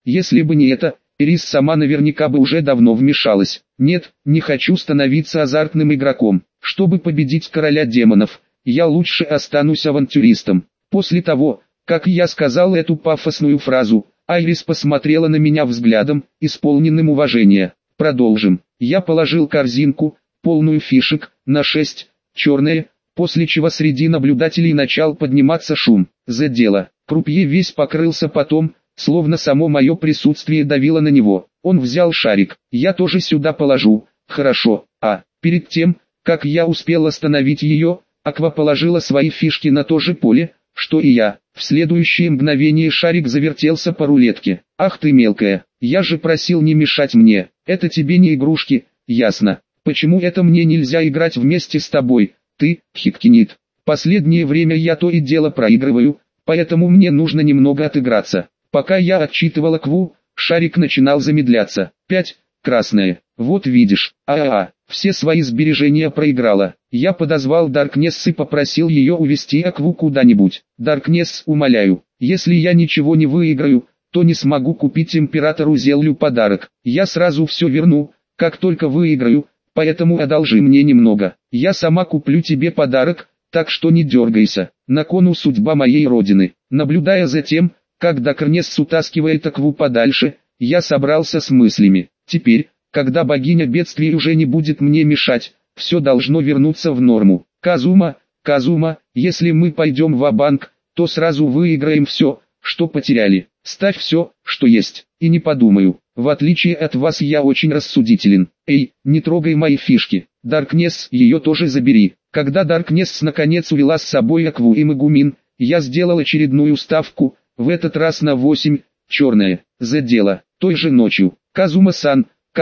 Если бы не это, Ирис сама наверняка бы уже давно вмешалась. Нет, не хочу становиться азартным игроком. Чтобы победить короля демонов, я лучше останусь авантюристом. После того, как я сказал эту пафосную фразу, Айрис посмотрела на меня взглядом, исполненным уважения. Продолжим. Я положил корзинку, полную фишек, на 6, черные, после чего среди наблюдателей начал подниматься шум. За дело. Крупье весь покрылся потом, словно само мое присутствие давило на него. Он взял шарик. Я тоже сюда положу. Хорошо. Перед тем, как я успел остановить ее, Аква положила свои фишки на то же поле, что и я. В следующее мгновение шарик завертелся по рулетке. Ах ты мелкая, я же просил не мешать мне. Это тебе не игрушки, ясно. Почему это мне нельзя играть вместе с тобой? Ты, хиткинит. Последнее время я то и дело проигрываю, поэтому мне нужно немного отыграться. Пока я отчитывал Акву, шарик начинал замедляться. 5, красное. Вот видишь, все свои сбережения проиграла. Я подозвал Даркнесс и попросил ее увести Акву куда-нибудь. Даркнесс, умоляю, если я ничего не выиграю, то не смогу купить императору Зеллю подарок. Я сразу все верну, как только выиграю, поэтому одолжи мне немного. Я сама куплю тебе подарок, так что не дергайся. На кону судьба моей родины. Наблюдая за тем, как Даркнесс утаскивает Акву подальше, я собрался с мыслями. Теперь, когда богиня бедствий уже не будет мне мешать, все должно вернуться в норму. Казума, если мы пойдем ва-банк, то сразу выиграем все, что потеряли. Ставь все, что есть, и не подумаю. В отличие от вас я очень рассудителен. Эй, не трогай мои фишки. Даркнесс, ее тоже забери. Когда Даркнесс наконец увела с собой Акву и Мегумин, я сделал очередную ставку, в этот раз на 8, черное, за дело. Той же ночью. Казума-сан,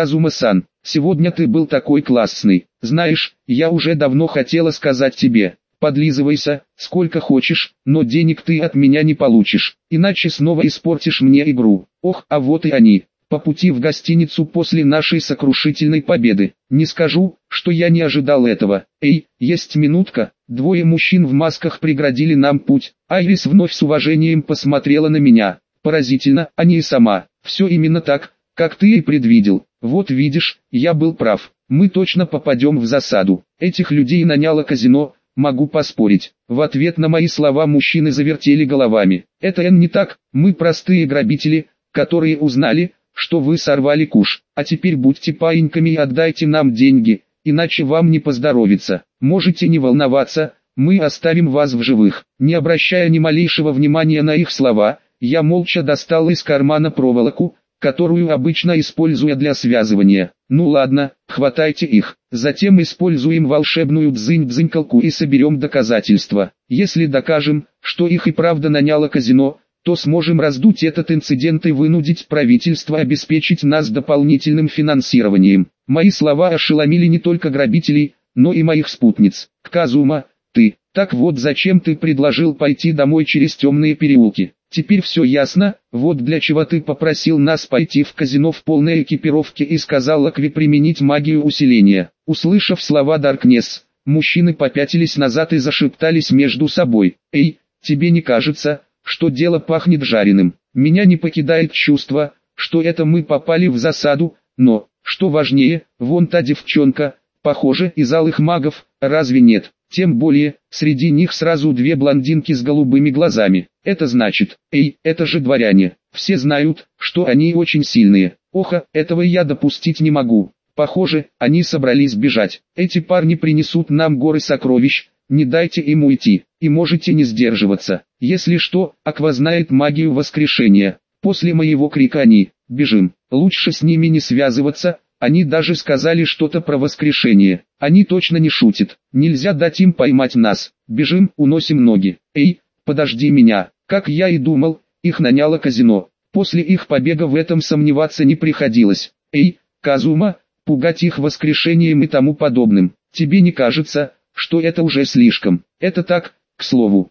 сегодня ты был такой классный. Знаешь, я уже давно хотела сказать тебе, подлизывайся, сколько хочешь, но денег ты от меня не получишь, иначе снова испортишь мне игру. Ох, а вот и они. По пути в гостиницу после нашей сокрушительной победы. Не скажу, что я не ожидал этого. Эй, есть минутка. Двое мужчин в масках преградили нам путь. Айрис вновь с уважением посмотрела на меня. Поразительно, а не и сама. Все именно так, как ты и предвидел. Вот видишь, я был прав. Мы точно попадем в засаду. Этих людей наняло казино, могу поспорить. В ответ на мои слова мужчины завертели головами. Это не так, мы простые грабители, которые узнали, что вы сорвали куш. А теперь будьте паиньками и отдайте нам деньги, иначе вам не поздоровится. Можете не волноваться, мы оставим вас в живых. Не обращая ни малейшего внимания на их слова, я молча достал из кармана проволоку, которую обычно используя для связывания. Ну ладно, хватайте их. Затем используем волшебную дзынь-дзынькалку и соберем доказательства. Если докажем, что их и правда наняло казино, то сможем раздуть этот инцидент и вынудить правительство обеспечить нас дополнительным финансированием. Мои слова ошеломили не только грабителей, но и моих спутниц. Казума, так вот зачем ты предложил пойти домой через темные переулки? Теперь все ясно, вот для чего ты попросил нас пойти в казино в полной экипировке и сказал Акве применить магию усиления. Услышав слова Даркнесс, мужчины попятились назад и зашептались между собой. Эй, тебе не кажется, что дело пахнет жареным? Меня не покидает чувство, что это мы попали в засаду, но, что важнее, вон та девчонка, похоже, из алых магов, разве нет? Тем более, среди них сразу две блондинки с голубыми глазами. Это значит, это же дворяне. Все знают, что они очень сильные. Этого я допустить не могу. Похоже, они собрались бежать. Эти парни принесут нам горы сокровищ, не дайте им уйти. И можете не сдерживаться. Если что, Аква знает магию воскрешения. После моего крика они, бежим. Лучше с ними не связываться. Они даже сказали что-то про воскрешение. Они точно не шутят. Нельзя дать им поймать нас. Бежим, уносим ноги. Эй, подожди меня. Как я и думал, их наняло казино. После их побега в этом сомневаться не приходилось. Эй, Казума, пугать их воскрешением и тому подобным. Тебе не кажется, что это уже слишком? Это так, к слову.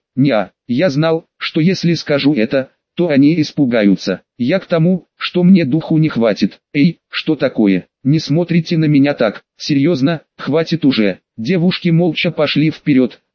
Я знал, что если скажу это, то они испугаются. Я к тому, что мне духу не хватит. Эй, что такое? Не смотрите на меня так. Серьезно, хватит уже. Девушки молча пошли вперед,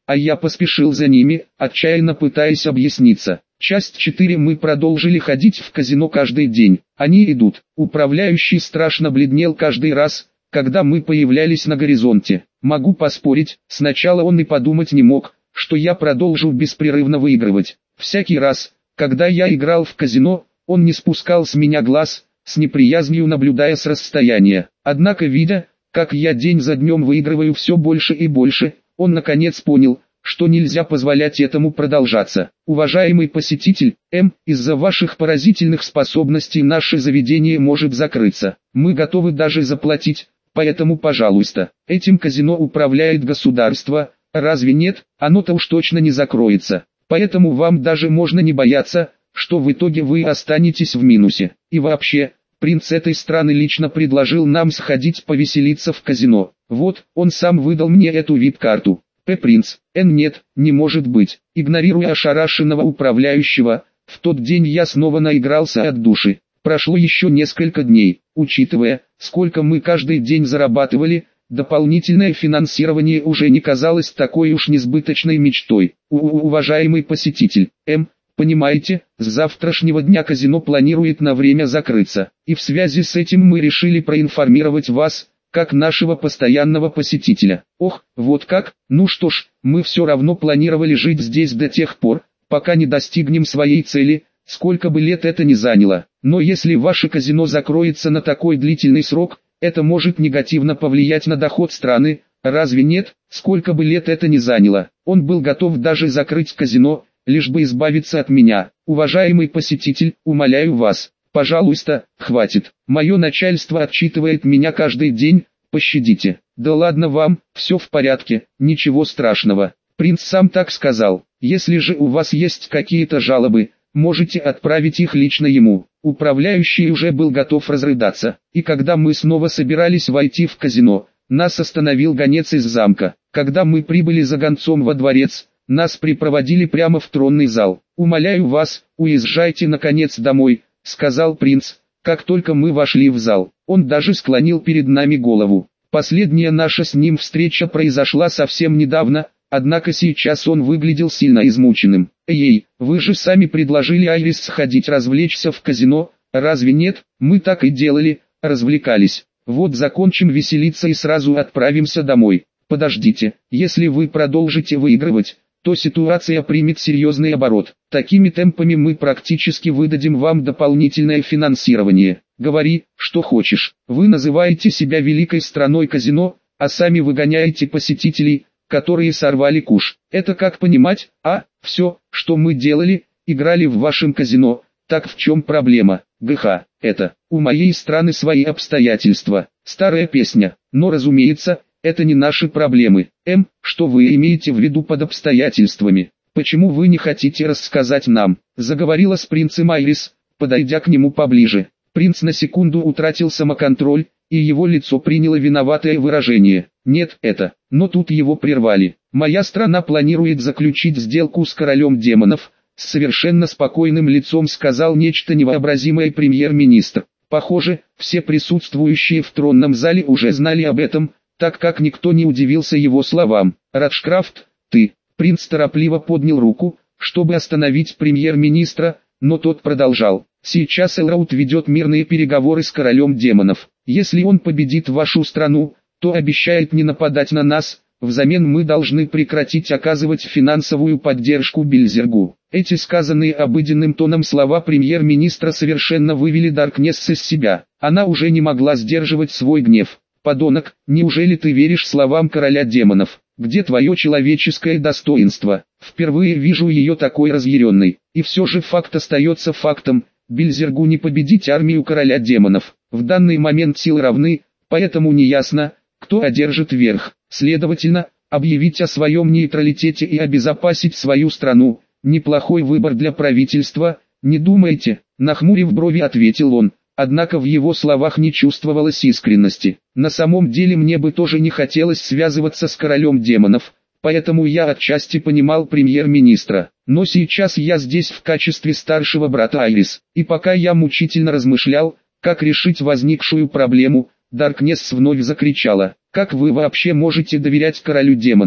а я поспешил за ними, отчаянно пытаясь объясниться. Часть 4. Мы продолжили ходить в казино каждый день. Они идут. Управляющий страшно бледнел каждый раз, когда мы появлялись на горизонте. Могу поспорить, сначала он и подумать не мог, что я продолжу беспрерывно выигрывать. Всякий раз, когда я играл в казино, он не спускал с меня глаз, с неприязнью наблюдая с расстояния. Однако, видя, как я день за днем выигрываю все больше и больше, он наконец понял, что нельзя позволять этому продолжаться. Уважаемый посетитель, из-за ваших поразительных способностей наше заведение может закрыться. Мы готовы даже заплатить, поэтому пожалуйста. Этим казино управляет государство, разве нет? Оно-то уж точно не закроется. Поэтому вам даже можно не бояться, что в итоге вы останетесь в минусе. И вообще, принц этой страны лично предложил нам сходить повеселиться в казино. Вот, он сам выдал мне эту вип-карту. Принц, нет, не может быть. Игнорируя ошарашенного управляющего, в тот день я снова наигрался от души. Прошло еще несколько дней. Учитывая, сколько мы каждый день зарабатывали, дополнительное финансирование уже не казалось такой уж несбыточной мечтой. Уважаемый посетитель, понимаете, с завтрашнего дня казино планирует на время закрыться. И в связи с этим мы решили проинформировать вас, как нашего постоянного посетителя. Ох, вот как? Ну что ж, мы все равно планировали жить здесь до тех пор, пока не достигнем своей цели, сколько бы лет это ни заняло. Но если ваше казино закроется на такой длительный срок, это может негативно повлиять на доход страны, разве нет? Сколько бы лет это ни заняло, он был готов даже закрыть казино, лишь бы избавиться от меня. Уважаемый посетитель, умоляю вас, пожалуйста, хватит. Мое начальство отчитывает меня каждый день, пощадите. Да ладно вам, все в порядке, ничего страшного. Принц сам так сказал. Если же у вас есть какие-то жалобы, можете отправить их лично ему. Управляющий уже был готов разрыдаться. И когда мы снова собирались войти в казино, нас остановил гонец из замка. Когда мы прибыли за гонцом во дворец, нас припроводили прямо в тронный зал. «Умоляю вас, уезжайте наконец домой», — сказал принц, как только мы вошли в зал. Он даже склонил перед нами голову. Последняя наша с ним встреча произошла совсем недавно, однако сейчас он выглядел сильно измученным. «Эй, вы же сами предложили Айрис сходить развлечься в казино, разве нет? Мы так и делали, развлекались. Вот закончим веселиться и сразу отправимся домой. Подождите, если вы продолжите выигрывать, то ситуация примет серьезный оборот. Такими темпами мы практически выдадим вам дополнительное финансирование. Говори, что хочешь. Вы называете себя великой страной казино, а сами выгоняете посетителей, которые сорвали куш. Это как понимать, все, что мы делали, играли в вашем казино, так в чем проблема? ГХ, это, у моей страны свои обстоятельства. Старая песня, но разумеется, это не наши проблемы. Что вы имеете в виду под обстоятельствами? Почему вы не хотите рассказать нам? Заговорила с принцем Айрис, подойдя к нему поближе. Принц на секунду утратил самоконтроль, и его лицо приняло виноватое выражение. Нет, это. Но тут его прервали. Моя страна планирует заключить сделку с королем демонов. С совершенно спокойным лицом сказал нечто невообразимое премьер-министр. Похоже, все присутствующие в тронном зале уже знали об этом, так как никто не удивился его словам. «Раджкрафт, ты!» Принц торопливо поднял руку, чтобы остановить премьер-министра, но тот продолжал. «Сейчас Элраут ведет мирные переговоры с королем демонов. Если он победит вашу страну, то обещает не нападать на нас, взамен мы должны прекратить оказывать финансовую поддержку Бильзергу». Эти сказанные обыденным тоном слова премьер-министра совершенно вывели Даркнесс из себя. Она уже не могла сдерживать свой гнев. «Подонок, неужели ты веришь словам короля демонов? Где твое человеческое достоинство? Впервые вижу ее такой разъяренной. И все же факт остается фактом, Бильзергу не победить армию короля демонов. В данный момент силы равны, поэтому неясно, кто одержит верх. Следовательно, объявить о своем нейтралитете и обезопасить свою страну – неплохой выбор для правительства, не думаете?» Нахмурив брови, ответил он. Однако в его словах не чувствовалось искренности. На самом деле мне бы тоже не хотелось связываться с королем демонов, поэтому я отчасти понимал премьер-министра. Но сейчас я здесь в качестве старшего брата Айрис, и пока я мучительно размышлял, как решить возникшую проблему, Даркнесс вновь закричала. «Как вы вообще можете доверять королю демонов?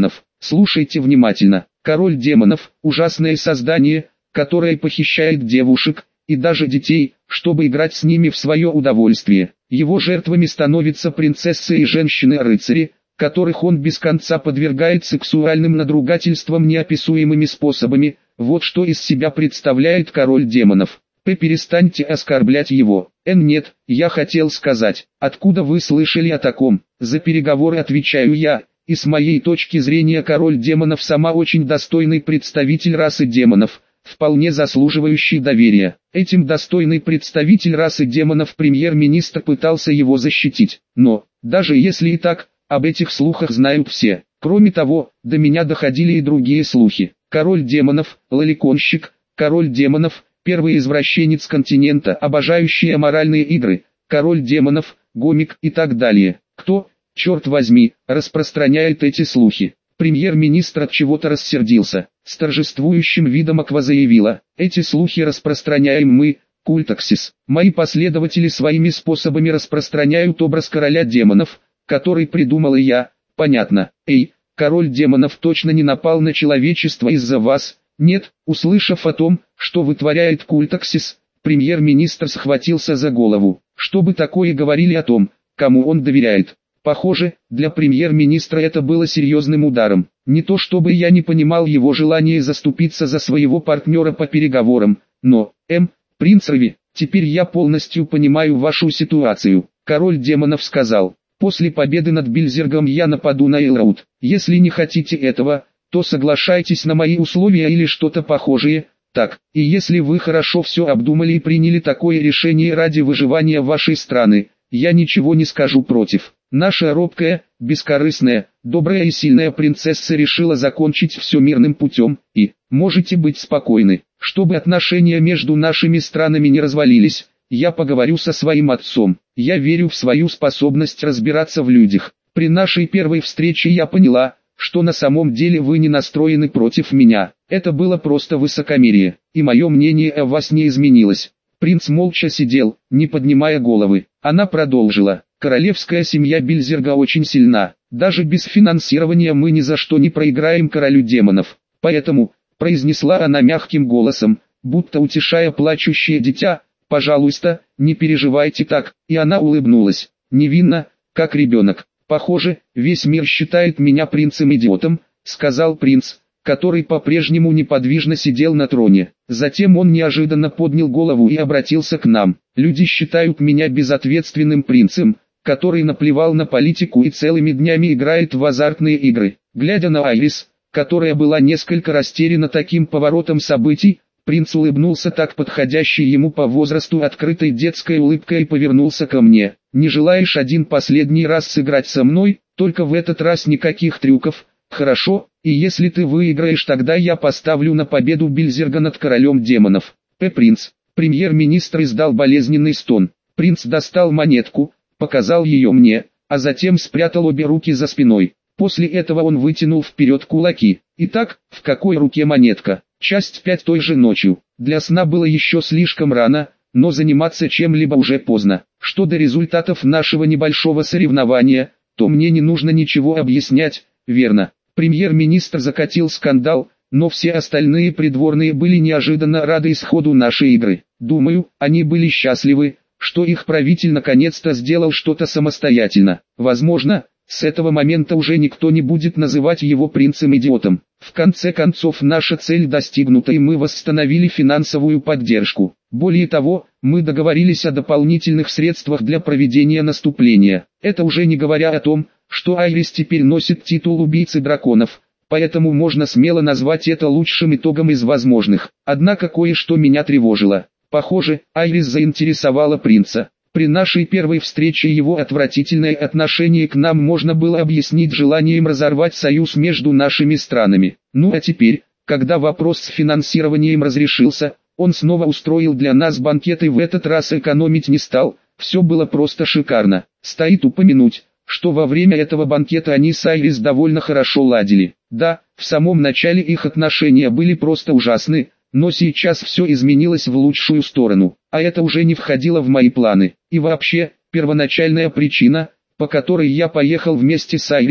Слушайте внимательно. Король демонов – ужасное создание, которое похищает девушек и даже детей, чтобы играть с ними в свое удовольствие. Его жертвами становятся принцессы и женщины-рыцари, которых он без конца подвергает сексуальным надругательствам неописуемыми способами. Вот что из себя представляет король демонов. Перестаньте оскорблять его. Нет, я хотел сказать, откуда вы слышали о таком? За переговоры отвечаю я, и с моей точки зрения король демонов сама очень достойный представитель расы демонов, вполне заслуживающий доверия. Этим достойный представитель расы демонов премьер-министр пытался его защитить. Но, даже если и так, об этих слухах знают все. Кроме того, до меня доходили и другие слухи. Король демонов, лоликонщик, король демонов, первый извращенец континента, обожающий аморальные игры, король демонов, гомик и так далее. Кто, черт возьми, распространяет эти слухи? Премьер-министр от чего-то рассердился. С торжествующим видом Аква заявила: эти слухи распространяем мы, Культаксис. Мои последователи своими способами распространяют образ короля демонов, который придумал я. Понятно. Эй, король демонов точно не напал на человечество из-за вас? Нет. Услышав о том, что вытворяет Культаксис, премьер-министр схватился за голову. Чтобы такое говорили о том, кому он доверяет. Похоже, для премьер-министра это было серьезным ударом. Не то чтобы я не понимал его желание заступиться за своего партнера по переговорам, но, принц Рави, теперь я полностью понимаю вашу ситуацию. Король демонов сказал: после победы над Бильзергом я нападу на Элроуд. Если не хотите этого, то соглашайтесь на мои условия или что-то похожее. Так, и если вы хорошо все обдумали и приняли такое решение ради выживания вашей страны, я ничего не скажу против. Наша робкая, бескорыстная, добрая и сильная принцесса решила закончить все мирным путем, и, можете быть спокойны, чтобы отношения между нашими странами не развалились, я поговорю со своим отцом. Я верю в свою способность разбираться в людях. При нашей первой встрече я поняла, что на самом деле вы не настроены против меня. Это было просто высокомерие, и мое мнение о вас не изменилось. Принц молча сидел, не поднимая головы. Она продолжила: королевская семья Бильзерга очень сильна. Даже без финансирования мы ни за что не проиграем королю демонов. Поэтому, произнесла она мягким голосом, будто утешая плачущее дитя, пожалуйста, не переживайте так. И она улыбнулась, невинно, как ребенок. Похоже, весь мир считает меня принцем-идиотом, сказал принц, который по-прежнему неподвижно сидел на троне. Затем он неожиданно поднял голову и обратился к нам. Люди считают меня безответственным принцем, который наплевал на политику и целыми днями играет в азартные игры. Глядя на Айрис, которая была несколько растеряна таким поворотом событий, принц улыбнулся так подходящей ему по возрасту открытой детской улыбкой и повернулся ко мне. «Не желаешь один последний раз сыграть со мной? Только в этот раз никаких трюков, хорошо? И если ты выиграешь, тогда я поставлю на победу Бильзерга над королем демонов». Принц. Премьер-министр издал болезненный стон. Принц достал монетку, показал ее мне, а затем спрятал обе руки за спиной. После этого он вытянул вперед кулаки. Итак, в какой руке монетка? Часть 5 той же ночью. Для сна было еще слишком рано, но заниматься чем-либо уже поздно. Что до результатов нашего небольшого соревнования, то мне не нужно ничего объяснять, верно? Премьер-министр закатил скандал, но все остальные придворные были неожиданно рады исходу нашей игры. Думаю, они были счастливы, что их правитель наконец-то сделал что-то самостоятельно. Возможно, с этого момента уже никто не будет называть его принцем-идиотом. В конце концов, наша цель достигнута, и мы восстановили финансовую поддержку. Более того, мы договорились о дополнительных средствах для проведения наступления. Это уже не говоря о том, что Айрис теперь носит титул убийцы драконов, поэтому можно смело назвать это лучшим итогом из возможных. Однако кое-что меня тревожило. Похоже, Айрис заинтересовала принца. При нашей первой встрече его отвратительное отношение к нам можно было объяснить желанием разорвать союз между нашими странами. Ну а теперь, когда вопрос с финансированием разрешился, он снова устроил для нас банкет и в этот раз экономить не стал. Все было просто шикарно. Стоит упомянуть, что во время этого банкета они с Айрис довольно хорошо ладили. Да, в самом начале их отношения были просто ужасны, но сейчас все изменилось в лучшую сторону, а это уже не входило в мои планы. И вообще, первоначальная причина, по которой я поехал вместе с Айрис,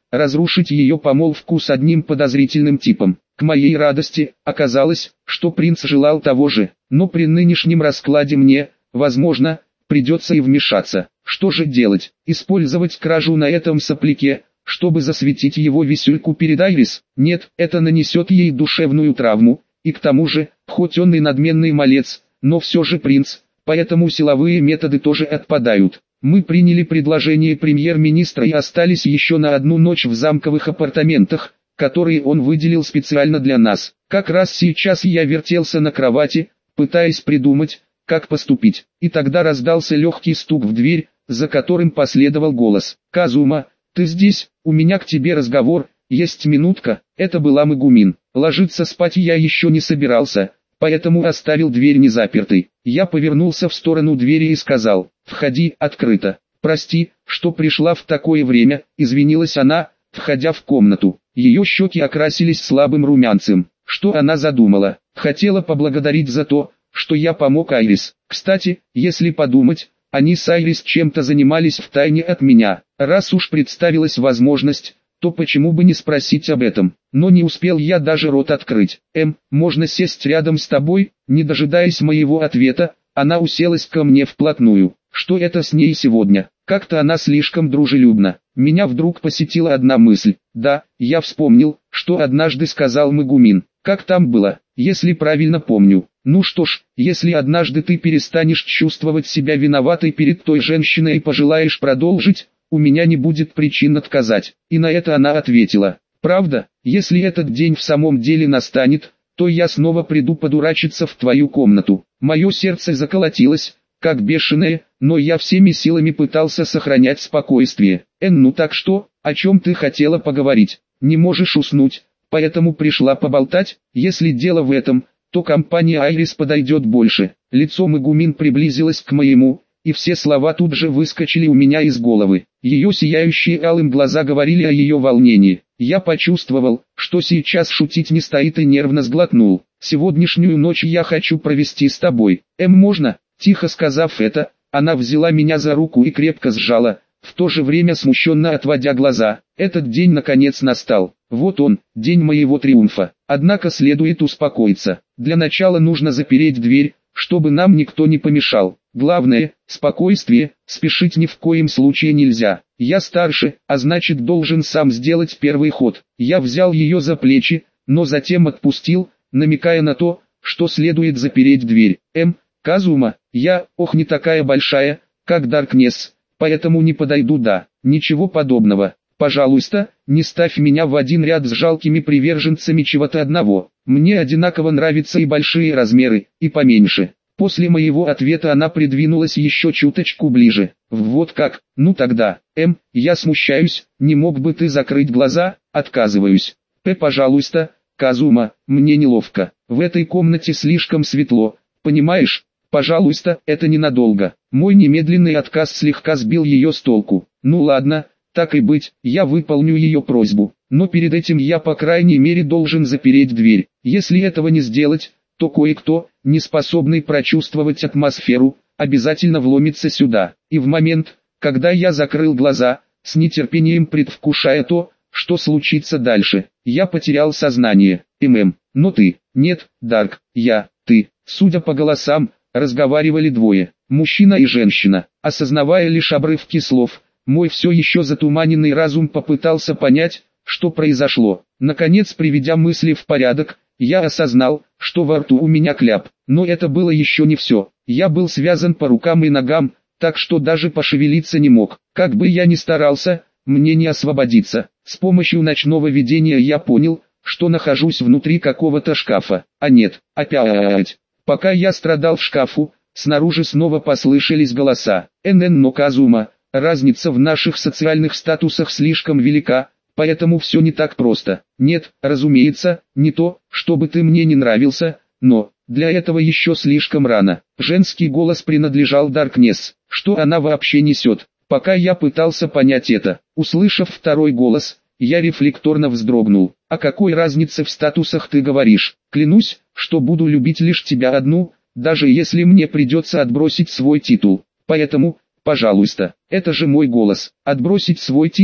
разрушить ее помолвку с одним подозрительным типом. К моей радости, оказалось, что принц желал того же, но при нынешнем раскладе мне, возможно, придется и вмешаться. Что же делать? Использовать кражу на этом сопляке, чтобы засветить его висюльку перед Айрис? Нет, это нанесет ей душевную травму, и к тому же, хоть он и надменный малец, но все же принц, поэтому силовые методы тоже отпадают. Мы приняли предложение премьер-министра и остались еще на одну ночь в замковых апартаментах, которые он выделил специально для нас. Как раз сейчас я вертелся на кровати, пытаясь придумать, как поступить. И тогда раздался легкий стук в дверь, за которым последовал голос. «Казума, ты здесь? У меня к тебе разговор, есть минутка». Это была Мегумин. Ложиться спать я еще не собирался, поэтому оставил дверь незапертой. Я повернулся в сторону двери и сказал: «Входи, открыто». «Прости, что пришла в такое время», — извинилась она, входя в комнату. Ее щеки окрасились слабым румянцем. Что она задумала? Хотела поблагодарить за то, что я помог Айрис. Кстати, если подумать, они с Айрис чем-то занимались втайне от меня. Раз уж представилась возможность, то почему бы не спросить об этом? Но не успел я даже рот открыть. Можно сесть рядом с тобой?» Не дожидаясь моего ответа, она уселась ко мне вплотную. Что это с ней сегодня? Как-то она слишком дружелюбна. Меня вдруг посетила одна мысль. Да, я вспомнил, что однажды сказал Мегумин. Как там было, если правильно помню? Ну что ж, если однажды ты перестанешь чувствовать себя виноватой перед той женщиной и пожелаешь продолжить, у меня не будет причин отказать. И на это она ответила: правда, если этот день в самом деле настанет, то я снова приду подурачиться в твою комнату. Мое сердце заколотилось, как бешеное, но я всеми силами пытался сохранять спокойствие. Ну так что, о чем ты хотела поговорить? Не можешь уснуть, поэтому пришла поболтать? Если дело в этом, то компания Айрис подойдет больше. Лицо Мегумин приблизилось к моему, и все слова тут же выскочили у меня из головы. Ее сияющие алым глаза говорили о ее волнении. Я почувствовал, что сейчас шутить не стоит, и нервно сглотнул. «Сегодняшнюю ночь я хочу провести с тобой. Можно?» Тихо сказав это, она взяла меня за руку и крепко сжала, в то же время смущенно отводя глаза. Этот день наконец настал. Вот он, день моего триумфа. Однако следует успокоиться. Для начала нужно запереть дверь, чтобы нам никто не помешал. Главное – спокойствие, спешить ни в коем случае нельзя. Я старше, а значит должен сам сделать первый ход. Я взял ее за плечи, но затем отпустил, намекая на то, что следует запереть дверь. Казума, я, не такая большая, как Даркнесс, поэтому не подойду. Да, ничего подобного. Пожалуйста, не ставь меня в один ряд с жалкими приверженцами чего-то одного. Мне одинаково нравятся и большие размеры, и поменьше. После моего ответа она придвинулась еще чуточку ближе. Вот как? Ну тогда, я смущаюсь, не мог бы ты закрыть глаза? Отказываюсь. Пожалуйста, Казума, мне неловко. В этой комнате слишком светло, понимаешь? Пожалуйста, это ненадолго. Мой немедленный отказ слегка сбил ее с толку. Ну ладно, так и быть, я выполню ее просьбу. Но перед этим я по крайней мере должен запереть дверь. Если этого не сделать, то кое-кто, не способный прочувствовать атмосферу, обязательно вломится сюда. И в момент, когда я закрыл глаза, с нетерпением предвкушая то, что случится дальше, я потерял сознание. Но ты, нет, Дарк, я, ты, судя по голосам, разговаривали двое, мужчина и женщина. Осознавая лишь обрывки слов, мой все еще затуманенный разум попытался понять, что произошло. Наконец, приведя мысли в порядок, я осознал, что во рту у меня кляп. Но это было еще не все. Я был связан по рукам и ногам, так что даже пошевелиться не мог. Как бы я ни старался, мне не освободиться. С помощью ночного видения я понял, что нахожусь внутри какого-то шкафа. А нет, опять. Пока я страдал в шкафу, снаружи снова послышались голоса. Но Казума, разница в наших социальных статусах слишком велика, поэтому все не так просто. Нет, разумеется, не то, чтобы ты мне не нравился, но для этого еще слишком рано. Женский голос принадлежал Даркнесс. Что она вообще несет? Пока я пытался понять это, услышав второй голос, я рефлекторно вздрогнул. О какой разнице в статусах ты говоришь? Клянусь, что буду любить лишь тебя одну, даже если мне придется отбросить свой титул. Поэтому, пожалуйста, это же мой голос. Отбросить свой титул?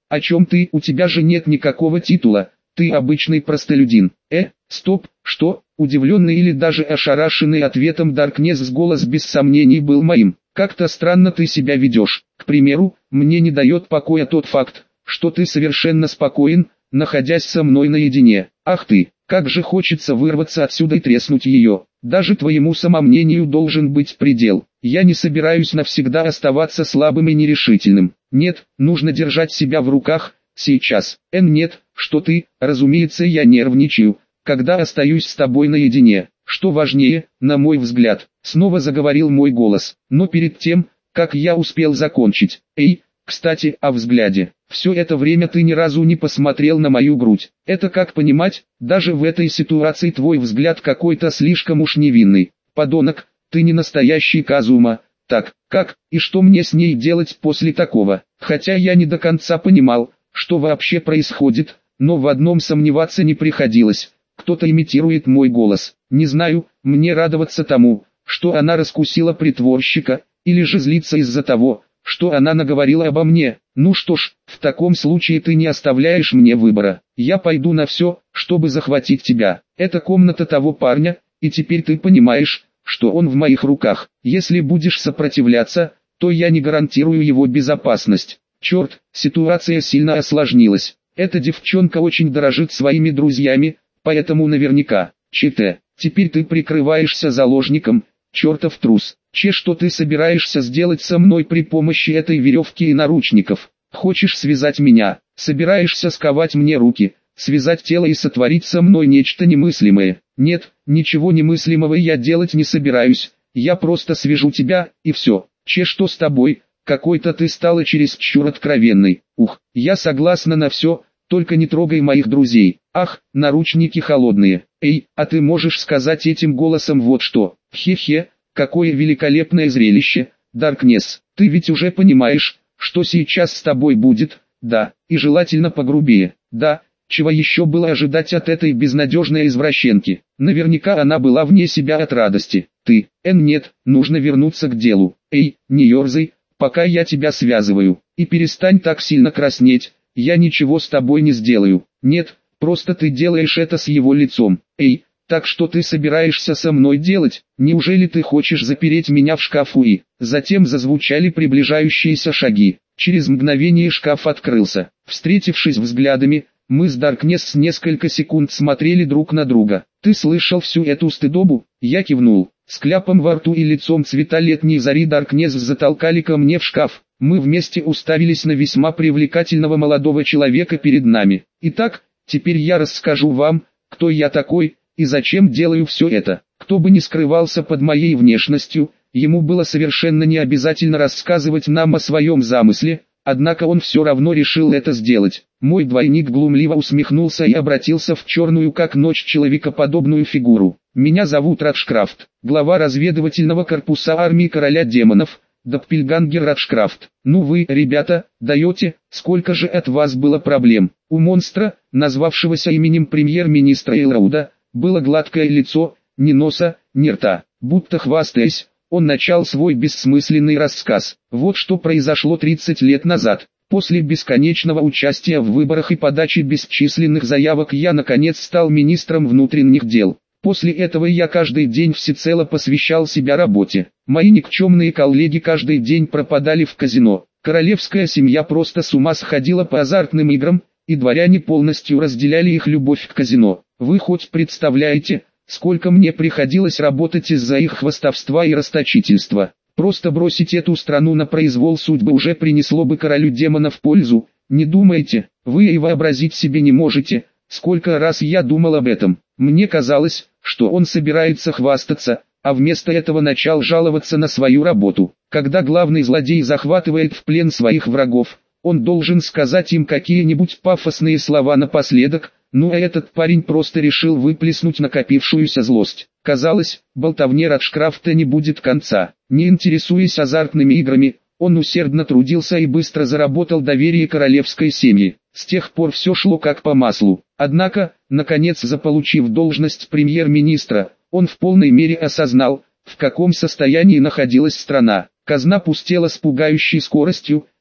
О чем ты? У тебя же нет никакого титула, ты обычный простолюдин. Стоп, что? Удивленный или даже ошарашенный ответом Даркнесс голос без сомнений был моим. Как-то странно ты себя ведешь. К примеру, мне не дает покоя тот факт, что ты совершенно спокоен, находясь со мной наедине. Ах ты, как же хочется вырваться отсюда и треснуть ее. Даже твоему самомнению должен быть предел. Я не собираюсь навсегда оставаться слабым и нерешительным. Нет, нужно держать себя в руках, сейчас. Нет, что ты, разумеется, я нервничаю, когда остаюсь с тобой наедине. Что важнее, на мой взгляд, снова заговорил мой голос. Но перед тем, как я успел закончить. Кстати, о взгляде. Все это время ты ни разу не посмотрел на мою грудь. Это как понимать, даже в этой ситуации твой взгляд какой-то слишком уж невинный. Подонок, ты не настоящий Казума. Так, как, и что мне с ней делать после такого? Хотя я не до конца понимал, что вообще происходит, но в одном сомневаться не приходилось. Кто-то имитирует мой голос. Не знаю, мне радоваться тому, что она раскусила притворщика, или же злиться из-за того, что она наговорила обо мне. Ну что ж, в таком случае ты не оставляешь мне выбора. Я пойду на все, чтобы захватить тебя. Это комната того парня, и теперь ты понимаешь, что он в моих руках. Если будешь сопротивляться, то я не гарантирую его безопасность. Черт, ситуация сильно осложнилась. Эта девчонка очень дорожит своими друзьями, поэтому наверняка. Теперь ты прикрываешься заложником, чертов трус. Что ты собираешься сделать со мной при помощи этой веревки и наручников? Хочешь связать меня? Собираешься сковать мне руки, связать тело и сотворить со мной нечто немыслимое? Нет, ничего немыслимого я делать не собираюсь, я просто свяжу тебя, и все. Что с тобой? Какой-то ты стала чересчур откровенной. Я согласна на все, только не трогай моих друзей. Ах, наручники холодные. А ты можешь сказать этим голосом вот что? Хе-хе. Какое великолепное зрелище, Даркнесс. Ты ведь уже понимаешь, что сейчас с тобой будет, да, и желательно погрубее, да. Чего еще было ожидать от этой безнадежной извращенки? Наверняка она была вне себя от радости. Нет, нужно вернуться к делу. Не ерзай, пока я тебя связываю, и перестань так сильно краснеть, я ничего с тобой не сделаю. Нет, просто ты делаешь это с его лицом. Так что ты собираешься со мной делать? Неужели ты хочешь запереть меня в шкафу? И затем зазвучали приближающиеся шаги. Через мгновение шкаф открылся. Встретившись взглядами, мы с Даркнесс несколько секунд смотрели друг на друга. Ты слышал всю эту стыдобу? Я кивнул. С кляпом во рту и лицом цвета летней зари Даркнесс затолкали ко мне в шкаф. Мы вместе уставились на весьма привлекательного молодого человека перед нами. Итак, теперь я расскажу вам, кто я такой, и зачем делаю все это. Кто бы ни скрывался под моей внешностью, ему было совершенно не обязательно рассказывать нам о своем замысле, однако он все равно решил это сделать. Мой двойник глумливо усмехнулся и обратился в черную как ночь человекоподобную фигуру. Меня зовут Раджкрафт, глава разведывательного корпуса армии короля демонов, Доппельгангер Раджкрафт. Ну вы, ребята, даете, сколько же от вас было проблем? У монстра, назвавшегося именем премьер-министра Элроуда, было гладкое лицо, ни носа, ни рта. Будто хвастаясь, он начал свой бессмысленный рассказ. Вот что произошло 30 лет назад. После бесконечного участия в выборах и подачи бесчисленных заявок я наконец стал министром внутренних дел. После этого я каждый день всецело посвящал себя работе. Мои никчемные коллеги каждый день пропадали в казино. Королевская семья просто с ума сходила по азартным играм, и дворяне полностью разделяли их любовь к казино. Вы хоть представляете, сколько мне приходилось работать из-за их хвастовства и расточительства? Просто бросить эту страну на произвол судьбы уже принесло бы королю демонов пользу, не думайте, вы и вообразить себе не можете, сколько раз я думал об этом. Мне казалось, что он собирается хвастаться, а вместо этого начал жаловаться на свою работу. Когда главный злодей захватывает в плен своих врагов, он должен сказать им какие-нибудь пафосные слова напоследок, ну а этот парень просто решил выплеснуть накопившуюся злость. Казалось, болтовне Раджкрафта не будет конца. Не интересуясь азартными играми, он усердно трудился и быстро заработал доверие королевской семьи. С тех пор все шло как по маслу. Однако, наконец заполучив должность премьер-министра, он в полной мере осознал, в каком состоянии находилась страна. Казна пустела с пугающей скоростью,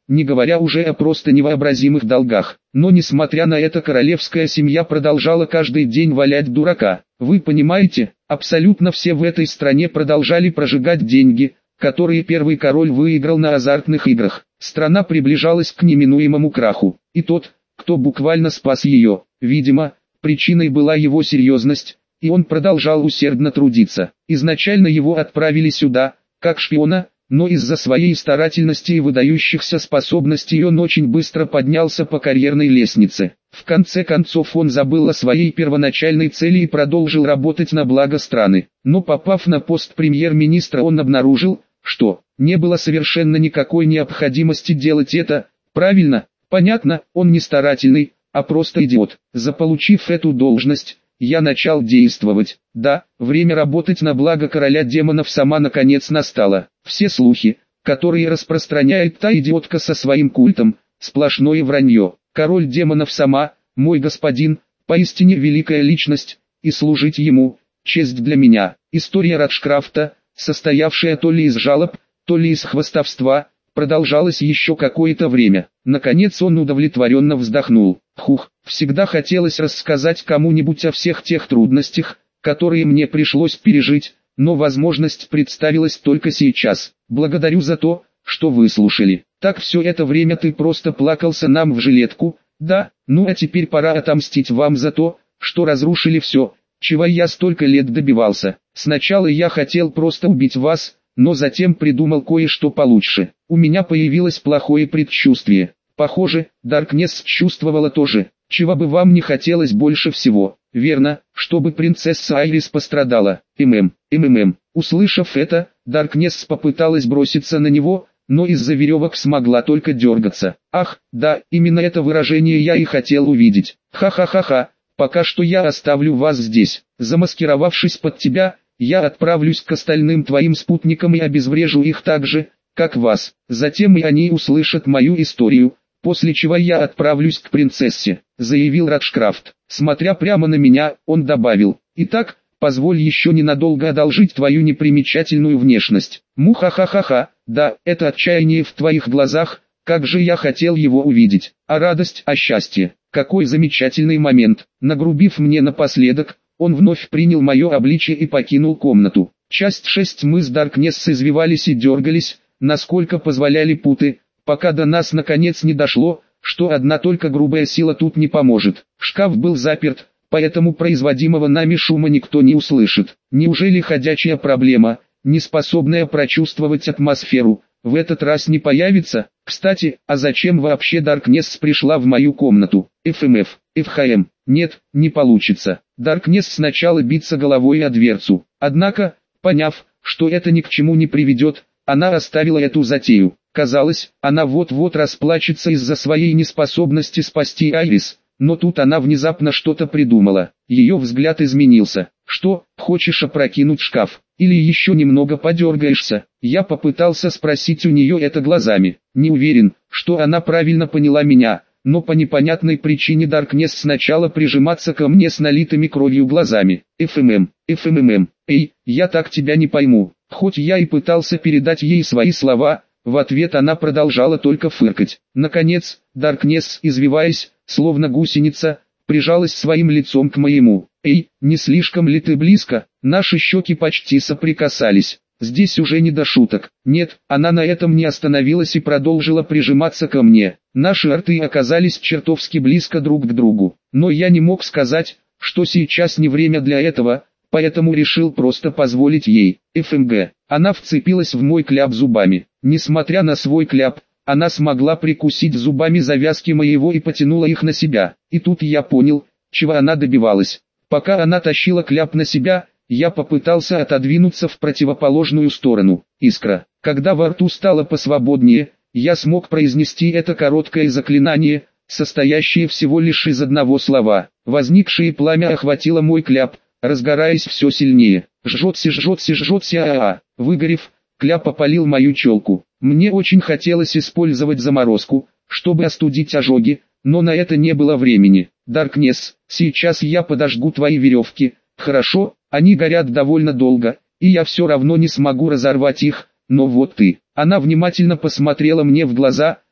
не говоря уже о просто невообразимых долгах. Но несмотря на это, королевская семья продолжала каждый день валять дурака. Вы понимаете, абсолютно все в этой стране продолжали прожигать деньги, которые первый король выиграл на азартных играх. Страна приближалась к неминуемому краху, и тот, кто буквально спас ее, видимо, причиной была его серьезность, и он продолжал усердно трудиться. Изначально его отправили сюда, как шпиона, но из-за своей старательности и выдающихся способностей он очень быстро поднялся по карьерной лестнице. В конце концов он забыл о своей первоначальной цели и продолжил работать на благо страны. Но попав на пост премьер-министра, он обнаружил, что не было совершенно никакой необходимости делать это. Правильно, понятно, он не старательный, а просто идиот. Заполучив эту должность, я начал действовать. Да, время работать на благо короля демонов сама наконец настало. Все слухи, которые распространяет та идиотка со своим культом, сплошное вранье. Король демонов сама, мой господин, поистине великая личность, и служить ему – честь для меня. История Раджкрафта, состоявшая то ли из жалоб, то ли из хвастовства, продолжалась еще какое-то время. Наконец он удовлетворенно вздохнул. Хух, всегда хотелось рассказать кому-нибудь о всех тех трудностях, которые мне пришлось пережить, но возможность представилась только сейчас. Благодарю за то, что выслушали. Так все это время ты просто плакался нам в жилетку, да? Ну а теперь пора отомстить вам за то, что разрушили все, чего я столько лет добивался. Сначала я хотел просто убить вас, но затем придумал кое-что получше. У меня появилось плохое предчувствие. Похоже, Даркнесс чувствовала тоже, чего бы вам не хотелось больше всего. Верно, чтобы принцесса Айрис пострадала. Услышав это, Даркнесс попыталась броситься на него, но из-за веревок смогла только дергаться. Ах, да, именно это выражение я и хотел увидеть. Ха-ха-ха-ха, пока что я оставлю вас здесь. Замаскировавшись под тебя, я отправлюсь к остальным твоим спутникам и обезврежу их так же, как вас. Затем и они услышат мою историю, после чего я отправлюсь к принцессе, заявил Раджкрафт. Смотря прямо на меня, он добавил: итак, позволь еще ненадолго одолжить твою непримечательную внешность. Муха-ха-ха-ха, да, это отчаяние в твоих глазах, как же я хотел его увидеть. А радость, а счастье, какой замечательный момент. Нагрубив мне напоследок, он вновь принял мое обличие и покинул комнату. Часть 6. Мы с Даркнесс извивались и дергались, насколько позволяли путы, пока до нас наконец не дошло, что одна только грубая сила тут не поможет. Шкаф был заперт, поэтому производимого нами шума никто не услышит. Неужели ходячая проблема, не способная прочувствовать атмосферу, в этот раз не появится? Кстати, а зачем вообще Даркнесс пришла в мою комнату? ФХМ. Нет, не получится. Даркнесс сначала биться головой о дверцу. Однако, поняв, что это ни к чему не приведет, она оставила эту затею. Казалось, она вот-вот расплачется из-за своей неспособности спасти Айрис, но тут она внезапно что-то придумала. Ее взгляд изменился. Что, хочешь опрокинуть шкаф? Или еще немного подергаешься? Я попытался спросить у нее это глазами. Не уверен, что она правильно поняла меня, но по непонятной причине Даркнесс сначала прижиматься ко мне с налитыми кровью глазами. Эй, я так тебя не пойму. Хоть я и пытался передать ей свои слова, в ответ она продолжала только фыркать. Наконец, Даркнесс, извиваясь, словно гусеница, прижалась своим лицом к моему. Эй, не слишком ли ты близко? Наши щеки почти соприкасались. Здесь уже не до шуток. Нет, она на этом не остановилась и продолжила прижиматься ко мне. Наши рты оказались чертовски близко друг к другу. Но я не мог сказать, что сейчас не время для этого, поэтому решил просто позволить ей. Она вцепилась в мой кляп зубами. Несмотря на свой кляп, она смогла прикусить зубами завязки моего и потянула их на себя. И тут я понял, чего она добивалась. Пока она тащила кляп на себя, я попытался отодвинуться в противоположную сторону. Искра. Когда во рту стало посвободнее, я смог произнести это короткое заклинание, состоящее всего лишь из одного слова. Возникшее пламя охватило мой кляп, разгораясь все сильнее. Жжется. Выгорев, кляп опалил мою челку. Мне очень хотелось использовать заморозку, чтобы остудить ожоги, но на это не было времени. Даркнесс, сейчас я подожгу твои веревки, хорошо? Они горят довольно долго, и я все равно не смогу разорвать их, но вот ты. Она внимательно посмотрела мне в глаза,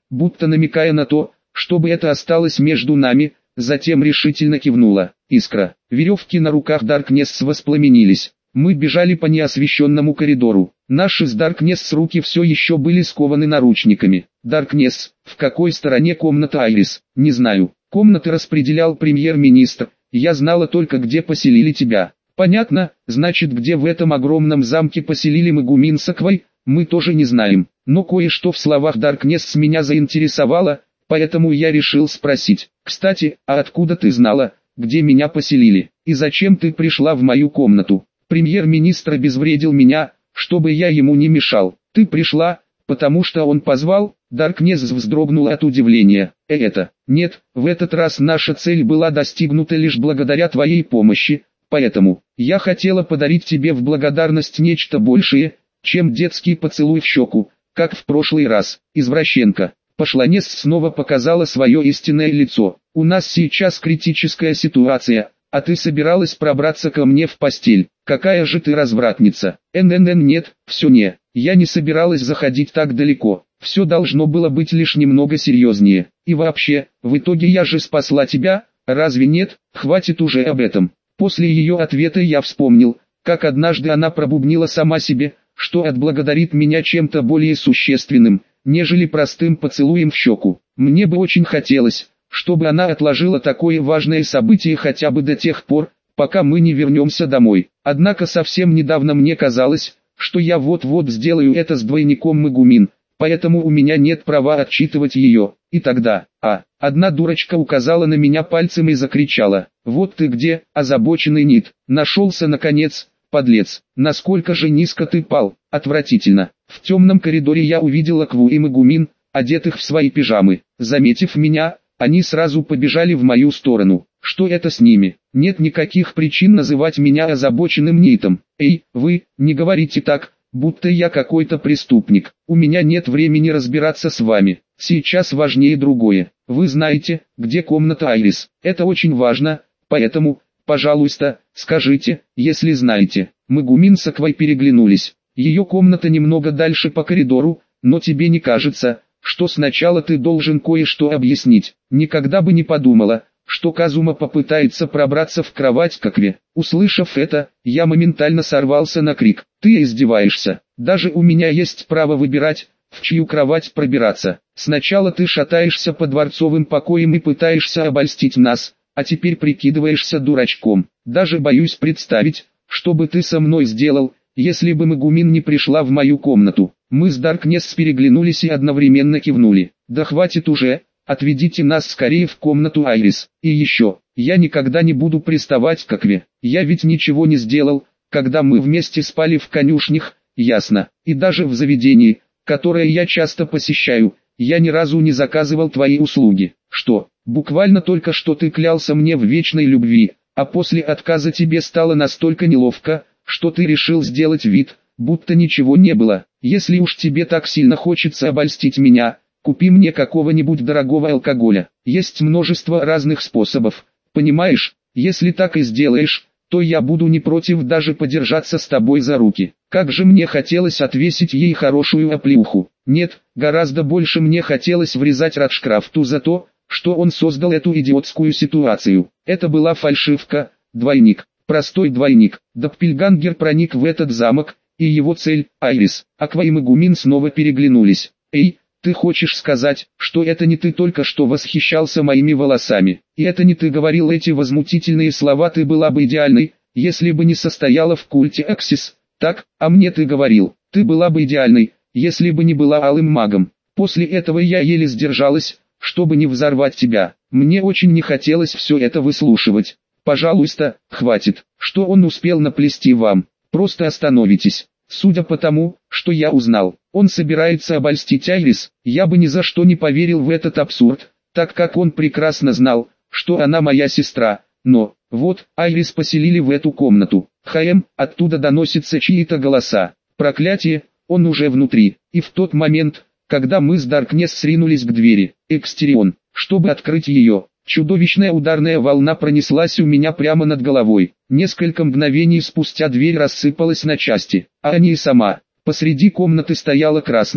будто намекая на то, чтобы это осталось между нами, затем решительно кивнула. Искра. Веревки на руках Даркнесс воспламенились. Мы бежали по неосвещенному коридору. Наши с Даркнесс руки все еще были скованы наручниками. Даркнесс, в какой стороне комната Айрис? Не знаю. Комнаты распределял премьер-министр. Я знала только, где поселили тебя. Понятно, значит, где в этом огромном замке поселили Мегумин с Аквой, мы тоже не знаем. Но кое-что в словах Даркнесс меня заинтересовало, поэтому я решил спросить. Кстати, а откуда ты знала, где меня поселили? И зачем ты пришла в мою комнату? Премьер-министр обезвредил меня, чтобы я ему не мешал. Ты пришла, потому что он позвал? Даркнесс вздрогнула от удивления. Нет, в этот раз наша цель была достигнута лишь благодаря твоей помощи, поэтому я хотела подарить тебе в благодарность нечто большее, чем детский поцелуй в щеку, как в прошлый раз. Извращенка. Пошланесс снова показала свое истинное лицо. У нас сейчас критическая ситуация, а ты собиралась пробраться ко мне в постель. Какая же ты развратница. Нет, все не. Я не собиралась заходить так далеко. Все должно было быть лишь немного серьезнее. И вообще, в итоге я же спасла тебя, разве нет? Хватит уже об этом. После ее ответа я вспомнил, как однажды она пробубнила сама себе, что отблагодарит меня чем-то более существенным, нежели простым поцелуем в щеку. Мне бы очень хотелось, чтобы она отложила такое важное событие хотя бы до тех пор, пока мы не вернемся домой. Однако совсем недавно мне казалось, что я вот-вот сделаю это с двойником Мегумин, поэтому у меня нет права отчитывать ее. И тогда, одна дурочка указала на меня пальцем и закричала: «Вот ты где, озабоченный Нит, нашелся наконец, подлец, насколько же низко ты пал, отвратительно». В темном коридоре я увидела Кву и Мегумин, одетых в свои пижамы. Заметив меня, они сразу побежали в мою сторону. Что это с ними? Нет никаких причин называть меня озабоченным Нитом. Эй, вы, не говорите так, будто я какой-то преступник. У меня нет времени разбираться с вами. Сейчас важнее другое. Вы знаете, где комната Айрис. Это очень важно, поэтому, пожалуйста, скажите, если знаете. Мегумин с Аквой переглянулись. Ее комната немного дальше по коридору, но тебе не кажется, что сначала ты должен кое-что объяснить? Никогда бы не подумала, что Казума попытается пробраться в кровать к Акве. Услышав это, я моментально сорвался на крик. Ты издеваешься? Даже у меня есть право выбирать, в чью кровать пробираться. Сначала ты шатаешься по дворцовым покоям и пытаешься обольстить нас, а теперь прикидываешься дурачком. Даже боюсь представить, что бы ты со мной сделал, если бы Мегумин не пришла в мою комнату. Мы с Даркнесс переглянулись и одновременно кивнули. Да хватит уже, отведите нас скорее в комнату Айрис. И еще, я никогда не буду приставать к Акве. Я ведь ничего не сделал, когда мы вместе спали в конюшнях, ясно. И даже в заведении, которое я часто посещаю, я ни разу не заказывал твои услуги. Что, буквально только что ты клялся мне в вечной любви, а после отказа тебе стало настолько неловко, что ты решил сделать вид, будто ничего не было. Если уж тебе так сильно хочется обольстить меня, купи мне какого-нибудь дорогого алкоголя. Есть множество разных способов, понимаешь? Если так и сделаешь, то я буду не против даже подержаться с тобой за руки. Как же мне хотелось отвесить ей хорошую оплеуху. Нет, гораздо больше мне хотелось врезать Раджкрафту за то, что он создал эту идиотскую ситуацию. Это была фальшивка, двойник. Простой двойник. Доппельгангер проник в этот замок, и его цель – Айрис. Аква и Мегумин снова переглянулись. Эй, ты хочешь сказать, что это не ты только что восхищался моими волосами? И это не ты говорил эти возмутительные слова? Ты была бы идеальной, если бы не состояла в культе Аксис. Так, а мне ты говорил, ты была бы идеальной, если бы не была алым магом. После этого я еле сдержалась, чтобы не взорвать тебя. Мне очень не хотелось все это выслушивать. Пожалуйста, хватит. Что он успел наплести вам? Просто остановитесь. Судя по тому, что я узнал, он собирается обольстить Айрис. Я бы ни за что не поверил в этот абсурд, так как он прекрасно знал, что она моя сестра. Но, вот, Айрис поселили в эту комнату. Оттуда доносятся чьи-то голоса. Проклятие, он уже внутри. И в тот момент, когда мы с Даркнесс ринулись к двери, Экстерион, чтобы открыть ее, чудовищная ударная волна пронеслась у меня прямо над головой. Несколько мгновений спустя дверь рассыпалась на части, а не и сама. Посреди комнаты стояла красная,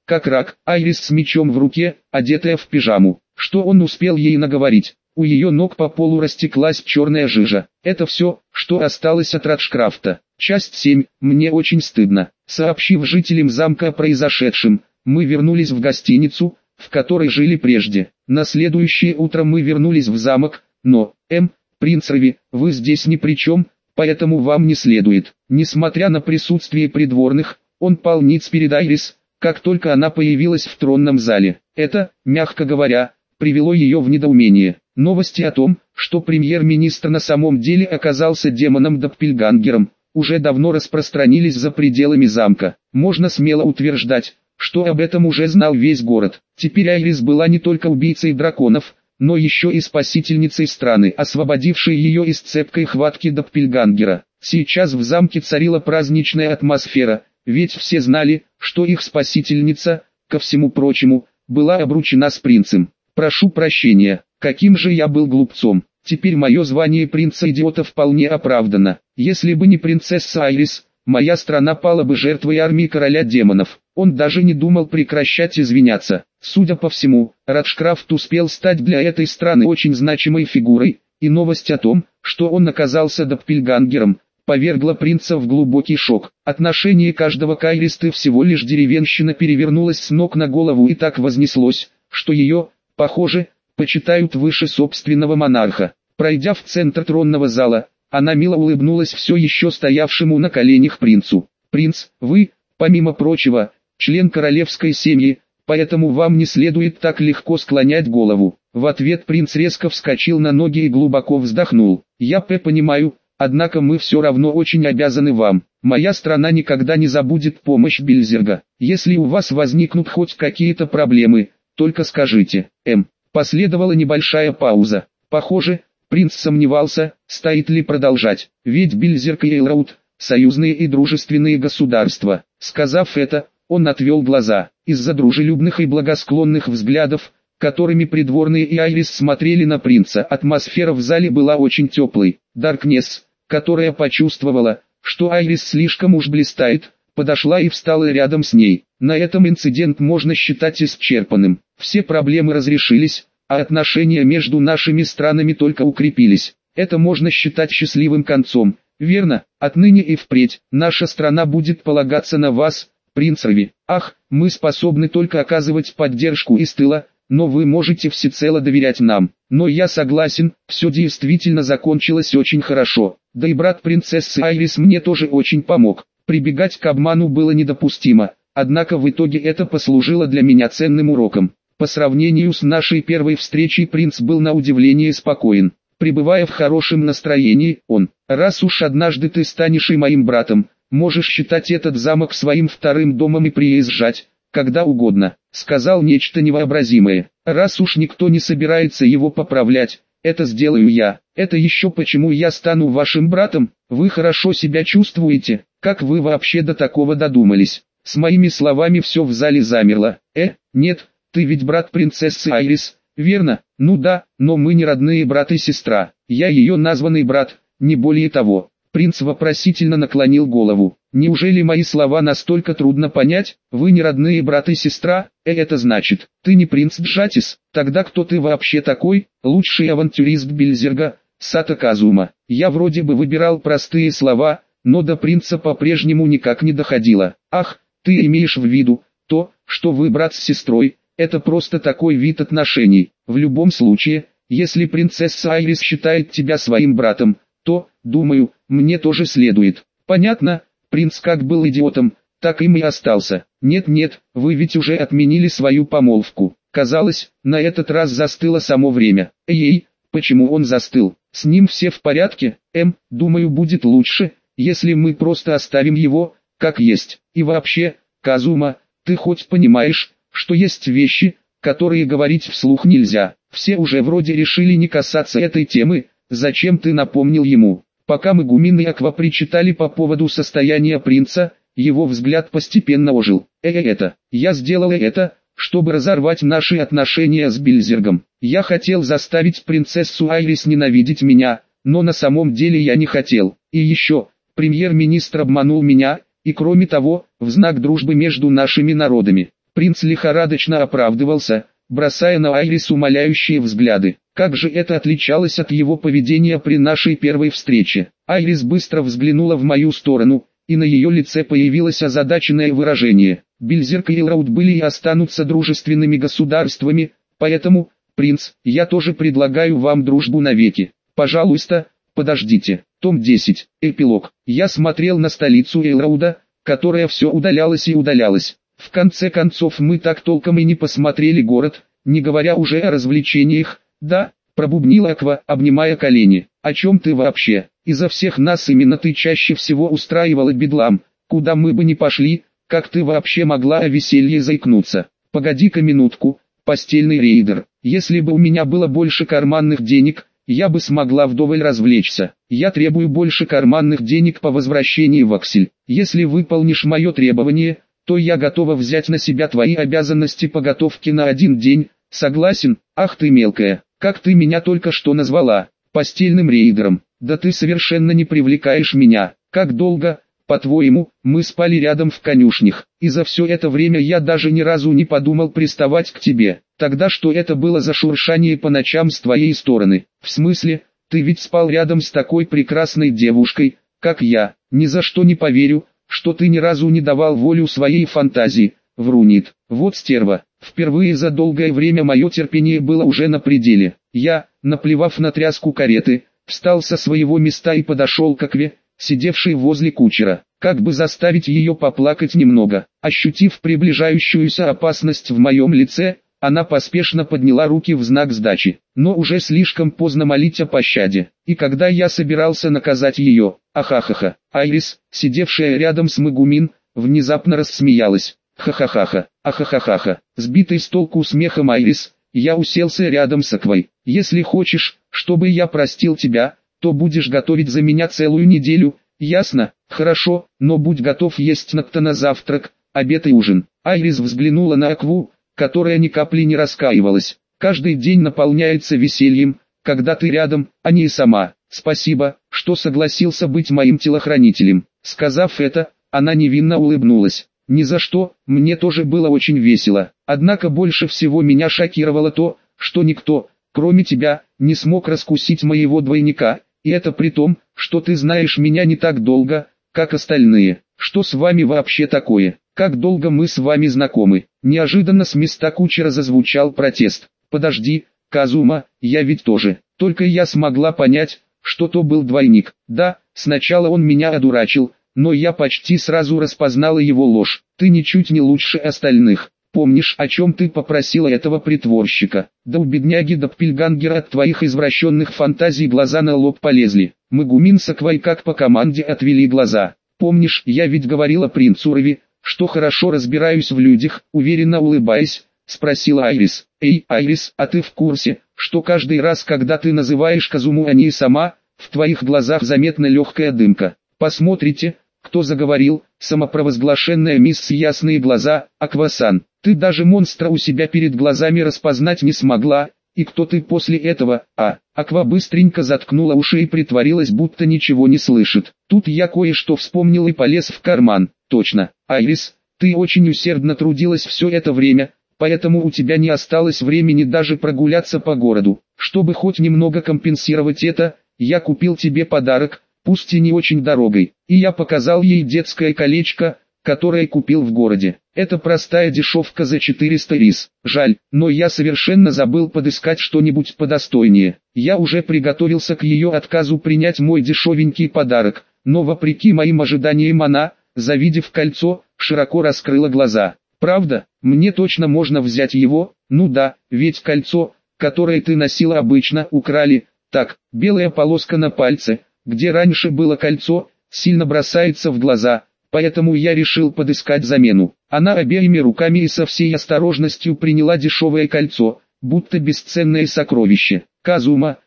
как рак, Айрис с мечом в руке, одетая в пижаму. Что он успел ей наговорить? У ее ног по полу растеклась черная жижа. Это все, что осталось от Раджкрафта. Часть 7. Мне очень стыдно. Сообщив жителям замка о произошедшем, мы вернулись в гостиницу, в которой жили прежде. На следующее утро мы вернулись в замок, но, принц Рави, вы здесь ни при чем, поэтому вам не следует. Несмотря на присутствие придворных, он пал ниц перед Айрис, как только она появилась в тронном зале. Это, мягко говоря, привело ее в недоумение. Новости о том, что премьер-министр на самом деле оказался демоном-доппельгангером, уже давно распространились за пределами замка. Можно смело утверждать, что об этом уже знал весь город. Теперь Айрис была не только убийцей драконов, но еще и спасительницей страны, освободившей ее из цепкой хватки доппельгангера. Сейчас в замке царила праздничная атмосфера, ведь все знали, что их спасительница, ко всему прочему, была обручена с принцем. Прошу прощения, каким же я был глупцом. Теперь мое звание принца-идиота вполне оправдано. Если бы не принцесса Айрис, моя страна пала бы жертвой армии короля демонов. Он даже не думал прекращать извиняться. Судя по всему, Раджкрафт успел стать для этой страны очень значимой фигурой, и новость о том, что он оказался доппельгангером, повергла принца в глубокий шок. Отношение каждого к Айрис всего лишь деревенщина перевернулось с ног на голову и так вознеслось, что ее, похоже, почитают выше собственного монарха. Пройдя в центр тронного зала, она мило улыбнулась все еще стоявшему на коленях принцу. «Принц, вы, помимо прочего, член королевской семьи, поэтому вам не следует так легко склонять голову». В ответ принц резко вскочил на ноги и глубоко вздохнул. «Я понимаю, однако мы все равно очень обязаны вам. Моя страна никогда не забудет помощь Бильзерга. Если у вас возникнут хоть какие-то проблемы, только скажите». Последовала небольшая пауза. Похоже, принц сомневался, стоит ли продолжать, ведь Бильзерг и Эйлроуд – союзные и дружественные государства. Сказав это, он отвел глаза. Из-за дружелюбных и благосклонных взглядов, которыми придворные и Айрис смотрели на принца, атмосфера в зале была очень теплой. Даркнесс, которая почувствовала, что Айрис слишком уж блистает, подошла и встала рядом с ней. На этом инцидент можно считать исчерпанным. Все проблемы разрешились, а отношения между нашими странами только укрепились. Это можно считать счастливым концом. Верно, отныне и впредь, наша страна будет полагаться на вас, принц Рави. Ах, мы способны только оказывать поддержку из тыла, но вы можете всецело доверять нам. Но я согласен, все действительно закончилось очень хорошо. Да и брат принцессы Айрис мне тоже очень помог. Прибегать к обману было недопустимо, однако в итоге это послужило для меня ценным уроком. По сравнению с нашей первой встречей принц был на удивление спокоен. Пребывая в хорошем настроении, он: «Раз уж однажды ты станешь и моим братом, можешь считать этот замок своим вторым домом и приезжать, когда угодно», сказал нечто невообразимое. «Раз уж никто не собирается его поправлять, это сделаю я. Это еще почему я стану вашим братом? Вы хорошо себя чувствуете? Как вы вообще до такого додумались?» С моими словами все в зале замерло. Нет, ты ведь брат принцессы Айрис, верно? Ну да, но мы не родные брат и сестра. Я ее названный брат, не более того. Принц вопросительно наклонил голову. Неужели мои слова настолько трудно понять? Вы не родные брат и сестра? Это значит, ты не принц Джатис? Тогда кто ты вообще такой? Лучший авантюрист Бильзерга, Сато Казума. Я вроде бы выбирал простые слова, но до принца по-прежнему никак не доходило. Ах, ты имеешь в виду то, что вы брат с сестрой? Это просто такой вид отношений. В любом случае, если принцесса Айрис считает тебя своим братом, то, думаю, мне тоже следует. Понятно? Принц как был идиотом, так им и остался. Нет, вы ведь уже отменили свою помолвку. Казалось, на этот раз застыло само время. Почему он застыл? С ним все в порядке? Думаю, будет лучше, если мы просто оставим его, как есть. И вообще, Казума, ты хоть понимаешь, что есть вещи, которые говорить вслух нельзя? Все уже вроде решили не касаться этой темы, зачем ты напомнил ему? Пока мы Гумин и Аква причитали по поводу состояния принца, его взгляд постепенно ожил. Я сделал это, чтобы разорвать наши отношения с Бильзергом. Я хотел заставить принцессу Айрис ненавидеть меня, но на самом деле я не хотел. И еще, премьер-министр обманул меня, и кроме того, в знак дружбы между нашими народами. Принц лихорадочно оправдывался, бросая на Айрис умоляющие взгляды. Как же это отличалось от его поведения при нашей первой встрече. Айрис быстро взглянула в мою сторону, и на ее лице появилось озадаченное выражение. Бельзерк и Элроуд были и останутся дружественными государствами, поэтому, принц, я тоже предлагаю вам дружбу навеки. Пожалуйста, подождите. Том 10. Эпилог. Я смотрел на столицу Элроуда, которая все удалялась и удалялась. В конце концов мы так толком и не посмотрели город, не говоря уже о развлечениях. Да, пробубнила Аква, обнимая колени. О чем ты вообще? Изо всех нас именно ты чаще всего устраивала бедлам. Куда мы бы ни пошли, как ты вообще могла о веселье заикнуться? Погоди-ка минутку, постельный рейдер. Если бы у меня было больше карманных денег, я бы смогла вдоволь развлечься. Я требую больше карманных денег по возвращении в Аксель. Если выполнишь мое требование, то я готова взять на себя твои обязанности по готовке на 1 день. Согласен? Ах ты мелкая, как ты меня только что назвала? Постельным рейдером. Да ты совершенно не привлекаешь меня. Как долго, по-твоему, мы спали рядом в конюшнях, и за все это время я даже ни разу не подумал приставать к тебе. Тогда что это было за шуршание по ночам с твоей стороны? В смысле, ты ведь спал рядом с такой прекрасной девушкой, как я. Ни за что не поверю, что ты ни разу не давал волю своей фантазии. Врунит. Вот стерва. Впервые за долгое время мое терпение было уже на пределе. Я, наплевав на тряску кареты, встал со своего места и подошел к Акве, сидевшей возле кучера, как бы заставить ее поплакать немного. Ощутив приближающуюся опасность в моем лице, она поспешно подняла руки в знак сдачи, но уже слишком поздно молить о пощаде. И когда я собирался наказать ее, ахахаха, Айрис, сидевшая рядом с Мегумин, внезапно рассмеялась. Ха-ха-ха-ха, ахахахаха. Сбитый с толку смехом Айрис, я уселся рядом с Аквой. Если хочешь, чтобы я простил тебя, то будешь готовить за меня целую неделю, ясно? Хорошо, но будь готов есть на завтрак, обед и ужин. Айрис взглянула на Акву, которая ни капли не раскаивалась. Каждый день наполняется весельем, когда ты рядом, а не сама. Спасибо, что согласился быть моим телохранителем. Сказав это, она невинно улыбнулась. Ни за что, мне тоже было очень весело. Однако больше всего меня шокировало то, что никто, кроме тебя, не смог раскусить моего двойника, и это при том, что ты знаешь меня не так долго, как остальные. Что с вами вообще такое? Как долго мы с вами знакомы? Неожиданно с места кучера зазвучал протест. Подожди, Казума, я ведь тоже. Только я смогла понять, что то был двойник. Да, сначала он меня одурачил, но я почти сразу распознала его ложь. Ты ничуть не лучше остальных. Помнишь, о чем ты попросила этого притворщика? Да у бедняги Доппельгангера от твоих извращенных фантазий глаза на лоб полезли. Мегумин с Аквой как по команде отвели глаза. Помнишь, я ведь говорила принцу Рави, что хорошо разбираюсь в людях, уверенно улыбаясь, спросила Айрис. Эй, Айрис, а ты в курсе, что каждый раз, когда ты называешь Казуму, а не сама, в твоих глазах заметна легкая дымка? Посмотрите, кто заговорил, самопровозглашенная мисс Ясные Глаза, Аквасан. Ты даже монстра у себя перед глазами распознать не смогла, и кто ты после этого? Аква быстренько заткнула уши и притворилась, будто ничего не слышит. Тут я кое-что вспомнил и полез в карман. Точно, Айрис, ты очень усердно трудилась все это время, поэтому у тебя не осталось времени даже прогуляться по городу. Чтобы хоть немного компенсировать это, я купил тебе подарок, пусть и не очень дорогой, и я показал ей детское колечко, которое купил в городе. Это простая дешевка за 400 рис. Жаль, но я совершенно забыл подыскать что-нибудь подостойнее. Я уже приготовился к ее отказу принять мой дешевенький подарок, но вопреки моим ожиданиям она, завидев кольцо, широко раскрыла глаза. Правда, мне точно можно взять его? Ну да, ведь кольцо, которое ты носила обычно, украли. Так, белая полоска на пальце, где раньше было кольцо, сильно бросается в глаза, поэтому я решил подыскать замену. Она обеими руками и со всей осторожностью приняла дешевое кольцо, будто бесценное сокровище. Казума,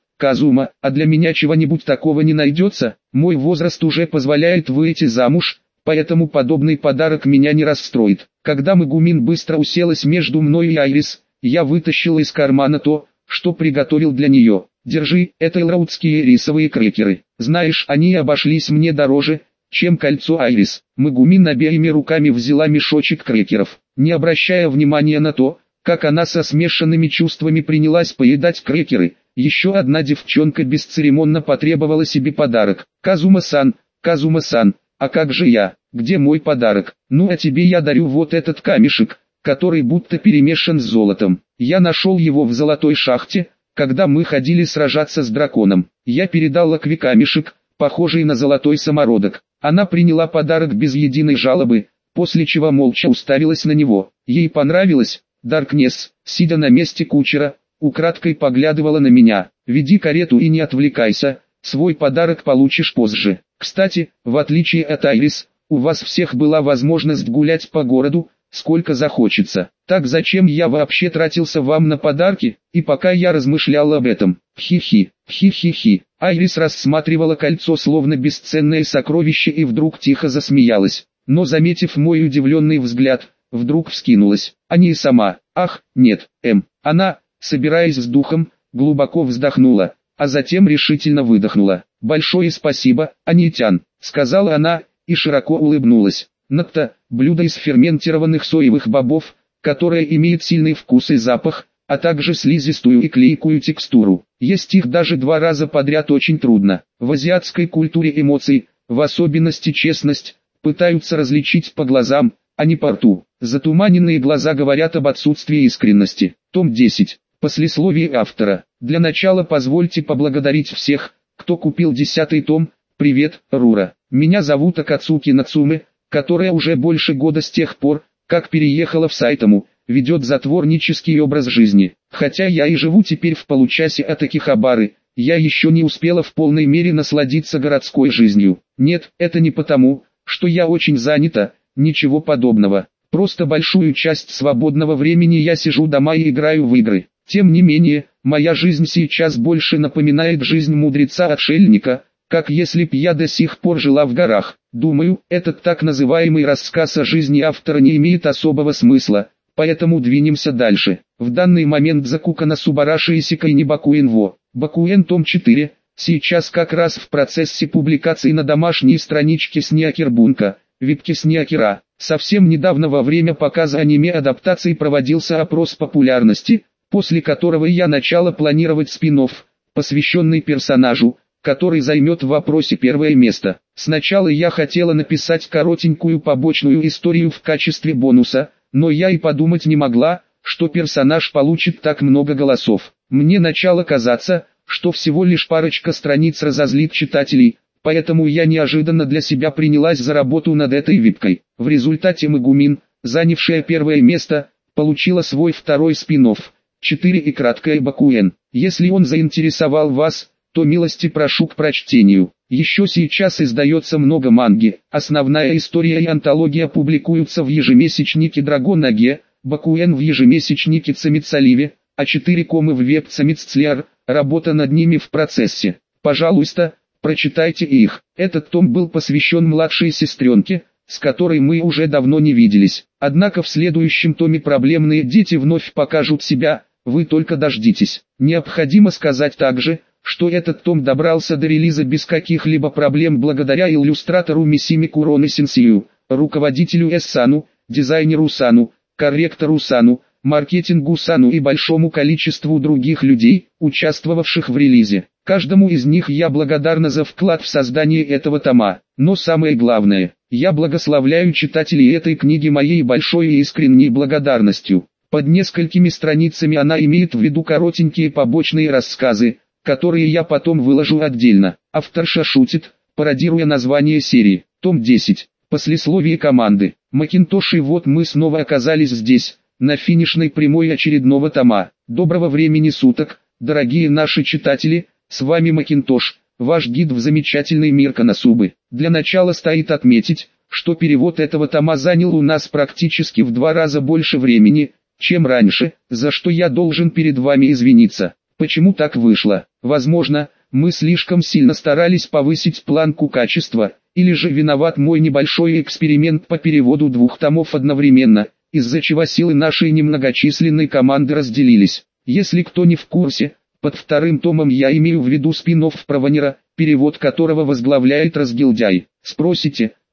а для меня чего-нибудь такого не найдется? Мой возраст уже позволяет выйти замуж, поэтому подобный подарок меня не расстроит. Когда Мегумин быстро уселась между мной и Айрис, я вытащил из кармана то, что приготовил для нее. Держи, это элроудские рисовые крекеры. Знаешь, они обошлись мне дороже, чем кольцо Айрис. Мегумин обеими руками взяла мешочек крекеров. не обращая внимания на то, как она со смешанными чувствами принялась поедать крекеры. Еще одна девчонка бесцеремонно потребовала себе подарок. «Казума-сан, Казума-сан, а как же я? Где мой подарок? Ну а тебе я дарю вот этот камешек, который будто перемешан с золотом. Я нашел его в золотой шахте, когда мы ходили сражаться с драконом. Я передал Лакви камешек, похожий на золотой самородок. Она приняла подарок без единой жалобы, после чего молча уставилась на него. Ей понравилось. Даркнесс, сидя на месте кучера, украдкой поглядывала на меня. «Веди карету и не отвлекайся, свой подарок получишь позже. Кстати, в отличие от Айрис, у вас всех была возможность гулять по городу, сколько захочется. Так зачем я вообще тратился вам на подарки?» И пока я размышлял об этом, хи-хи, хи-хи-хи, Айрис рассматривала кольцо словно бесценное сокровище и вдруг тихо засмеялась. Но заметив мой удивленный взгляд, вдруг вскинулась. А не сама. «Ах, нет, Она, собираясь с духом, глубоко вздохнула, а затем решительно выдохнула. «Большое спасибо, Анитян», — сказала она, и широко улыбнулась. Натта — блюдо из ферментированных соевых бобов, которое имеет сильный вкус и запах, а также слизистую и клейкую текстуру. Есть их даже 2 раза подряд очень трудно. В азиатской культуре эмоции, в особенности честность, пытаются различить по глазам, а не по рту. Затуманенные глаза говорят об отсутствии искренности. Том 10. Послесловие автора. Для начала позвольте поблагодарить всех, кто купил 10-й том. Привет, Рура. Меня зовут Акацуки Нацуме, которая уже больше года с тех пор, как переехала в Сайтаму, ведет затворнический образ жизни. Хотя я и живу теперь в получасе от Акихабары, я еще не успела в полной мере насладиться городской жизнью. Нет, это не потому, что я очень занята, ничего подобного. Просто большую часть свободного времени я сижу дома и играю в игры. Тем не менее, моя жизнь сейчас больше напоминает жизнь мудреца-отшельника, как если б я до сих пор жила в горах. Думаю, этот так называемый рассказ о жизни автора не имеет особого смысла, поэтому двинемся дальше. В данный момент Закукана Субараши Исикай не Бакуэн Во. Бакуэн том 4, сейчас как раз в процессе публикации на домашней страничке Сниакербунка, Випке Сниакера. Совсем недавно во время показа аниме-адаптации проводился опрос популярности, после которого я начала планировать спин-офф, посвященный персонажу, который займет в вопросе первое место. Сначала я хотела написать коротенькую побочную историю в качестве бонуса, но я и подумать не могла, что персонаж получит так много голосов. Мне начало казаться, что всего лишь парочка страниц разозлит читателей, поэтому я неожиданно для себя принялась за работу над этой випкой. В результате Магумин, занявшая первое место, получила свой второй спин-офф, 4 и краткое Бакуэн. Если он заинтересовал вас, то милости прошу к прочтению. Еще сейчас издается много манги, основная история и антология публикуются в ежемесячнике Драгон Аге, Бакуэн в ежемесячнике Цамицаливе, а 4 комы в веб Цамиццлиар, работа над ними в процессе. Пожалуйста, прочитайте их. Этот том был посвящен младшей сестренке, с которой мы уже давно не виделись. Однако в следующем томе проблемные дети вновь покажут себя, вы только дождитесь. Необходимо сказать также, что этот том добрался до релиза без каких-либо проблем благодаря иллюстратору Мисими Куроне Сенсию, руководителю Эссану, дизайнеру Сану, корректору Сану, маркетингу Сану и большому количеству других людей, участвовавших в релизе. Каждому из них я благодарна за вклад в создание этого тома. Но самое главное, я благословляю читателей этой книги моей большой и искренней благодарностью. Под несколькими страницами она имеет в виду коротенькие побочные рассказы, которые я потом выложу отдельно. Авторша шутит, пародируя название серии. Том 10. Послесловие команды. Макинтош, и вот мы снова оказались здесь, на финишной прямой очередного тома. Доброго времени суток, дорогие наши читатели, с вами Макинтош, ваш гид в замечательный мир Коносубы. Для начала стоит отметить, что перевод этого тома занял у нас практически в 2 раза больше времени, чем раньше, за что я должен перед вами извиниться. Почему так вышло? Возможно, мы слишком сильно старались повысить планку качества, или же виноват мой небольшой эксперимент по переводу 2 томов одновременно, из-за чего силы нашей немногочисленной команды разделились. Если кто не в курсе, под 2-м томом я имею в виду спин-офф про Ванера, перевод которого возглавляет Разгильдяй. Спросите,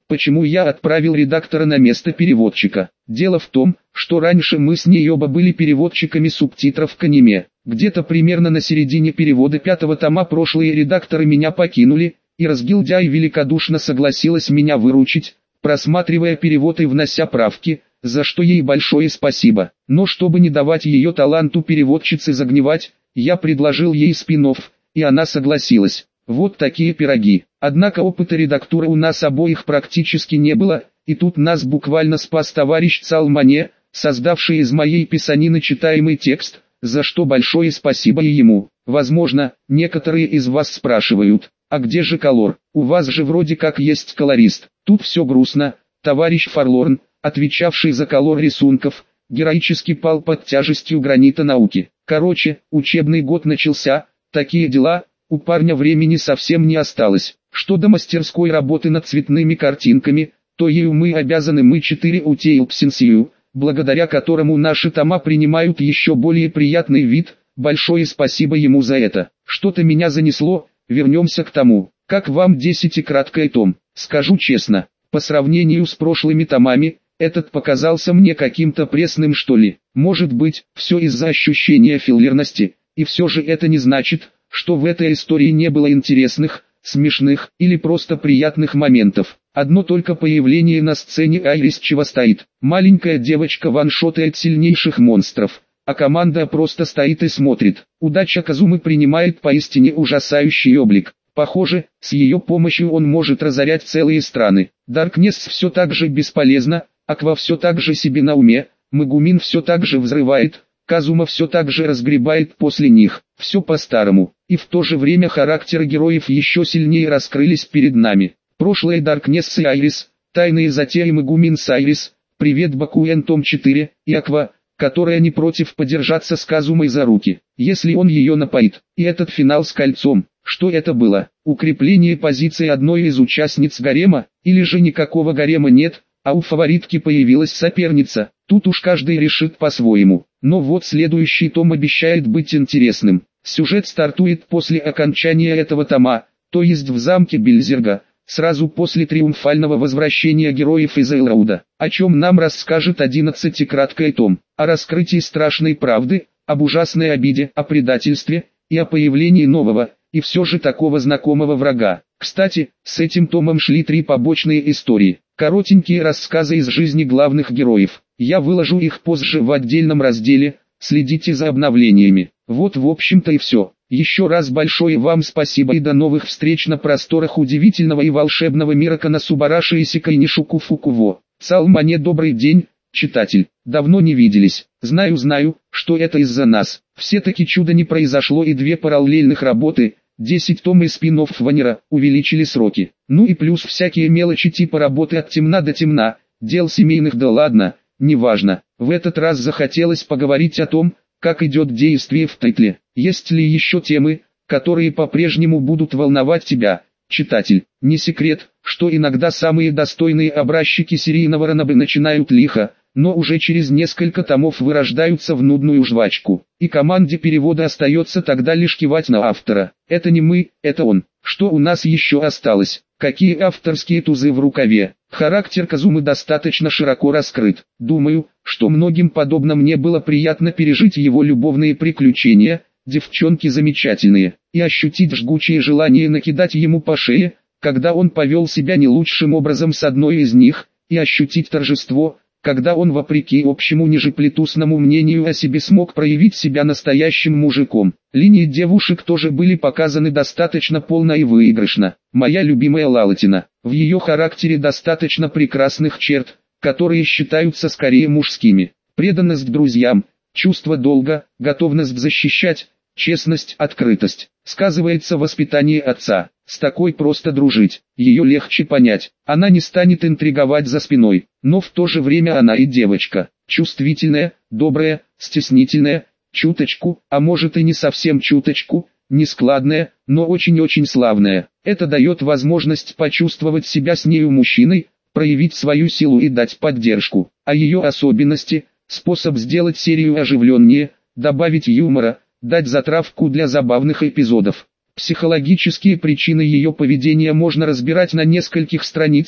почему я отправил редактора на место переводчика. Дело в том, что раньше мы с ней оба были переводчиками субтитров к аниме. Где-то примерно на середине перевода 5-го тома прошлые редакторы меня покинули, и разгильдяй великодушно согласилась меня выручить, просматривая перевод и внося правки, за что ей большое спасибо. Но чтобы не давать ее таланту переводчицы загнивать, я предложил ей спин-офф, и она согласилась. Вот такие пироги. Однако опыта редактуры у нас обоих практически не было, и тут нас буквально спас товарищ Цалмане, создавший из моей писанины читаемый текст, за что большое спасибо и ему. Возможно, некоторые из вас спрашивают, а где же колор? У вас же вроде как есть колорист. Тут все грустно. Товарищ Форлорн, отвечавший за колор рисунков, героически пал под тяжестью гранита науки. Короче, учебный год начался, такие дела, у парня времени совсем не осталось. Что до мастерской работы над цветными картинками, то ею мы обязаны мы 4 утейлпсенсию, благодаря которому наши тома принимают еще более приятный вид. Большое спасибо ему за это. Что-то меня занесло, вернемся к тому, как вам 10-краткий том. Скажу честно, по сравнению с прошлыми томами, этот показался мне каким-то пресным что ли. Может быть, все из-за ощущения филлерности, и все же это не значит, что в этой истории не было интересных, смешных или просто приятных моментов. Одно только появление на сцене Айрис чего стоит. Маленькая девочка ваншотает сильнейших монстров, а команда просто стоит и смотрит. Удача Казумы принимает поистине ужасающий облик. Похоже, с ее помощью он может разорять целые страны. Даркнесс все так же бесполезно, Аква все так же себе на уме, Мегумин все так же взрывает, Казума все так же разгребает после них. Все по-старому, и в то же время характеры героев еще сильнее раскрылись перед нами. Прошлое Даркнесс и Айрис, тайные затеи Мегумин с Айрис, привет Бакуэн том 4, и Аква, которая не против подержаться с Казумой за руки, если он ее напоит. И этот финал с кольцом. Что это было? Укрепление позиции одной из участниц гарема, или же никакого гарема нет, а у фаворитки появилась соперница? Тут уж каждый решит по-своему. Но вот следующий том обещает быть интересным. Сюжет стартует после окончания этого тома, то есть в замке Бельзерга, сразу после триумфального возвращения героев из Элроуда. О чем нам расскажет 11-краткий том? О раскрытии страшной правды, об ужасной обиде, о предательстве и о появлении нового, и все же такого знакомого врага. Кстати, с этим томом шли 3 побочные истории. Коротенькие рассказы из жизни главных героев. Я выложу их позже в отдельном разделе, следите за обновлениями. Вот в общем-то и все. Еще раз большое вам спасибо и до новых встреч на просторах удивительного и волшебного мира Коносубараши Исекай Нишуку Фукуво. Цалмане, добрый день, читатель. Давно не виделись. Знаю, что это из-за нас. Все-таки чудо не произошло, и 2 параллельных работы, 10 том и спин-офф Ванера, увеличили сроки. Ну и плюс всякие мелочи типа работы от темна до темна, дел семейных, да ладно, неважно. В этот раз захотелось поговорить о том, как идет действие в тайтле. Есть ли еще темы, которые по-прежнему будут волновать тебя, читатель? Не секрет, что иногда самые достойные образчики серийного ранобэ начинают лихо, но уже через несколько томов вырождаются в нудную жвачку. И команде перевода остается тогда лишь кивать на автора. Это не мы, это он. Что у нас еще осталось? Какие авторские тузы в рукаве? Характер Казумы достаточно широко раскрыт. Думаю, что многим подобно мне было приятно пережить его любовные приключения, девчонки замечательные, и ощутить жгучее желание накидать ему по шее, когда он повел себя не лучшим образом с одной из них, и ощутить торжество, когда он вопреки общему нижеплетусному мнению о себе смог проявить себя настоящим мужиком. Линии девушек тоже были показаны достаточно полно и выигрышно. Моя любимая Лалатина, в ее характере достаточно прекрасных черт, которые считаются скорее мужскими. Преданность друзьям, чувство долга, готовность защищать, честность, открытость. Сказывается воспитание отца. С такой просто дружить, ее легче понять. Она не станет интриговать за спиной, но в то же время она и девочка. Чувствительная, добрая, стеснительная, чуточку, а может и не совсем чуточку, нескладная, но очень-очень славная. Это дает возможность почувствовать себя с нею мужчиной, проявить свою силу и дать поддержку. А ее особенности, способ сделать серию оживленнее, добавить юмора, дать затравку для забавных эпизодов. Психологические причины ее поведения можно разбирать на нескольких страницах,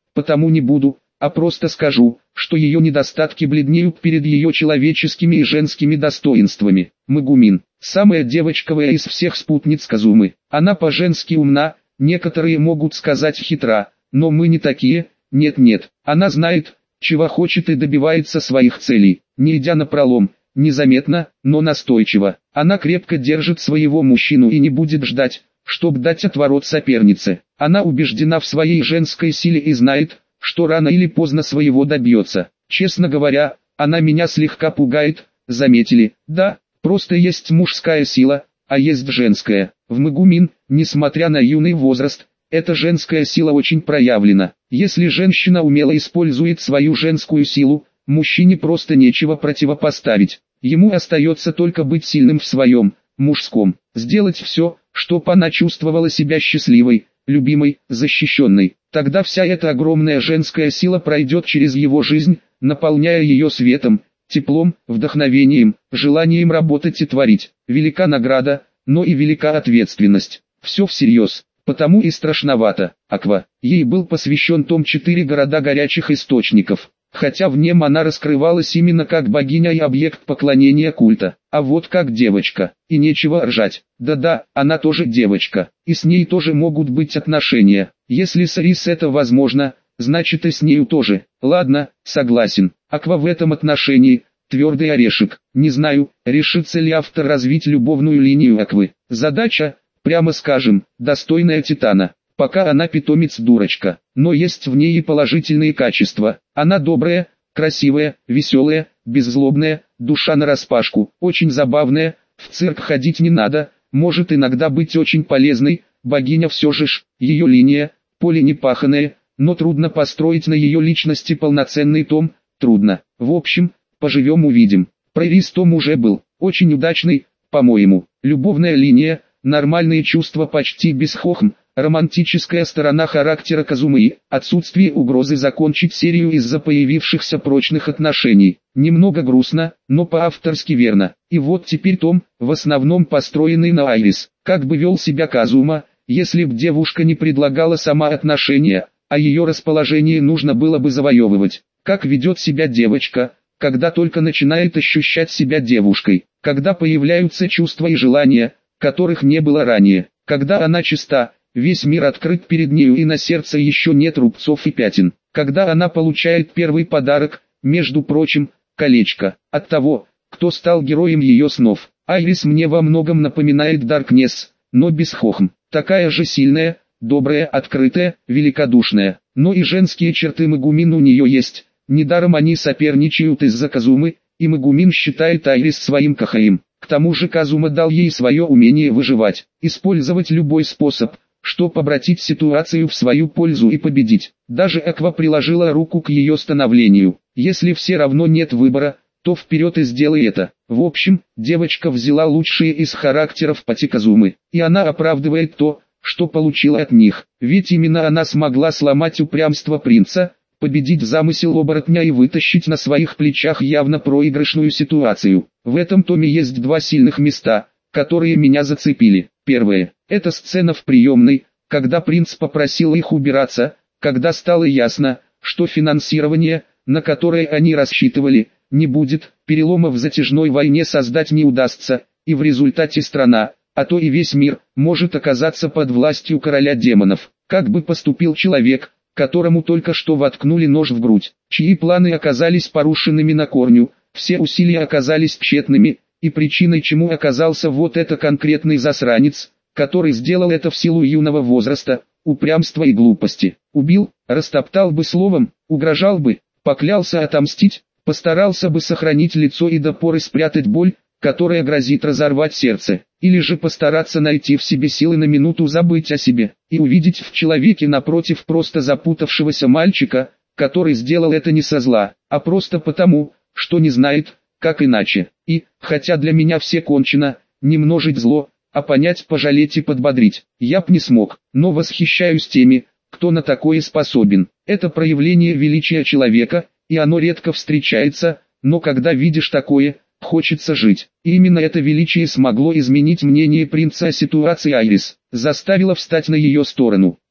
потому не буду, а просто скажу, что ее недостатки бледнеют перед ее человеческими и женскими достоинствами. Мегумин, самая девочковая из всех спутниц Казумы. Она по-женски умна, некоторые могут сказать хитра, но мы не такие, нет-нет. Она знает, чего хочет и добивается своих целей, не идя напролом, незаметно, но настойчиво. Она крепко держит своего мужчину и не будет ждать, чтобы дать отворот сопернице. Она убеждена в своей женской силе и знает, что рано или поздно своего добьется. Честно говоря, она меня слегка пугает, заметили? Да, просто есть мужская сила, а есть женская. В Мегумин, несмотря на юный возраст, эта женская сила очень проявлена. Если женщина умело использует свою женскую силу, мужчине просто нечего противопоставить. Ему остается только быть сильным в своем, мужском. Сделать все, чтобы она чувствовала себя счастливой, любимой, защищенной. Тогда вся эта огромная женская сила пройдет через его жизнь, наполняя ее светом, теплом, вдохновением, желанием работать и творить. Велика награда, но и велика ответственность. Все всерьез, потому и страшновато. Аква. Ей был посвящен том 4 города горячих источников. Хотя в нем она раскрывалась именно как богиня и объект поклонения культа. А вот как девочка, и нечего ржать. Да-да, она тоже девочка, и с ней тоже могут быть отношения. Если с Арис это возможно, значит и с нею тоже. Ладно, согласен. Аква в этом отношении твердый орешек. Не знаю, решится ли автор развить любовную линию Аквы. Задача, прямо скажем, достойная Титана. Пока она питомец-дурочка, но есть в ней и положительные качества. Она добрая, красивая, веселая, беззлобная, душа нараспашку, очень забавная, в цирк ходить не надо, может иногда быть очень полезной, богиня все же ж, ее линия, поле непаханное, но трудно построить на ее личности полноценный том, трудно. В общем, поживем увидим. Про Ирис том уже был, очень удачный, по-моему. Любовная линия, нормальные чувства почти без хохм. Романтическая сторона характера Казумы и отсутствие угрозы закончить серию из-за появившихся прочных отношений. Немного грустно, но по-авторски верно. И вот теперь том, в основном построенный на Айрис. Как бы вел себя Казума, если б девушка не предлагала сама отношения, а ее расположение нужно было бы завоевывать. Как ведет себя девочка, когда только начинает ощущать себя девушкой. Когда появляются чувства и желания, которых не было ранее. Когда она чиста. Весь мир открыт перед нею и на сердце еще нет рубцов и пятен. Когда она получает первый подарок, между прочим, колечко, от того, кто стал героем ее снов. Айрис мне во многом напоминает Даркнесс, но без хохм. Такая же сильная, добрая, открытая, великодушная. Но и женские черты Мегумин у нее есть. Недаром они соперничают из-за Казумы, и Мегумин считает Айрис своим кахаим. К тому же Казума дал ей свое умение выживать, использовать любой способ, чтобы обратить ситуацию в свою пользу и победить. Даже Аква приложила руку к ее становлению. Если все равно нет выбора, то вперед и сделай это. В общем, девочка взяла лучшие из характеров Пати Казумы, и она оправдывает то, что получила от них. Ведь именно она смогла сломать упрямство принца, победить замысел оборотня и вытащить на своих плечах явно проигрышную ситуацию. В этом томе есть два сильных места, которые меня зацепили. Первое – это сцена в приемной, когда принц попросил их убираться, когда стало ясно, что финансирование, на которое они рассчитывали, не будет, перелома в затяжной войне создать не удастся, и в результате страна, а то и весь мир, может оказаться под властью короля демонов. Как бы поступил человек, которому только что воткнули нож в грудь, чьи планы оказались порушенными на корню, все усилия оказались тщетными, и причиной чему оказался вот это конкретный засранец, который сделал это в силу юного возраста, упрямства и глупости. Убил, растоптал бы словом, угрожал бы, поклялся отомстить, постарался бы сохранить лицо и до поры спрятать боль, которая грозит разорвать сердце, или же постараться найти в себе силы на минуту забыть о себе, и увидеть в человеке напротив просто запутавшегося мальчика, который сделал это не со зла, а просто потому, что не знает, как иначе. И, хотя для меня все кончено, не множить зло, а понять, пожалеть и подбодрить, я б не смог, но восхищаюсь теми, кто на такое способен. Это проявление величия человека, и оно редко встречается, но когда видишь такое, хочется жить. И именно это величие смогло изменить мнение принца о ситуации Айрис, заставило встать на ее сторону.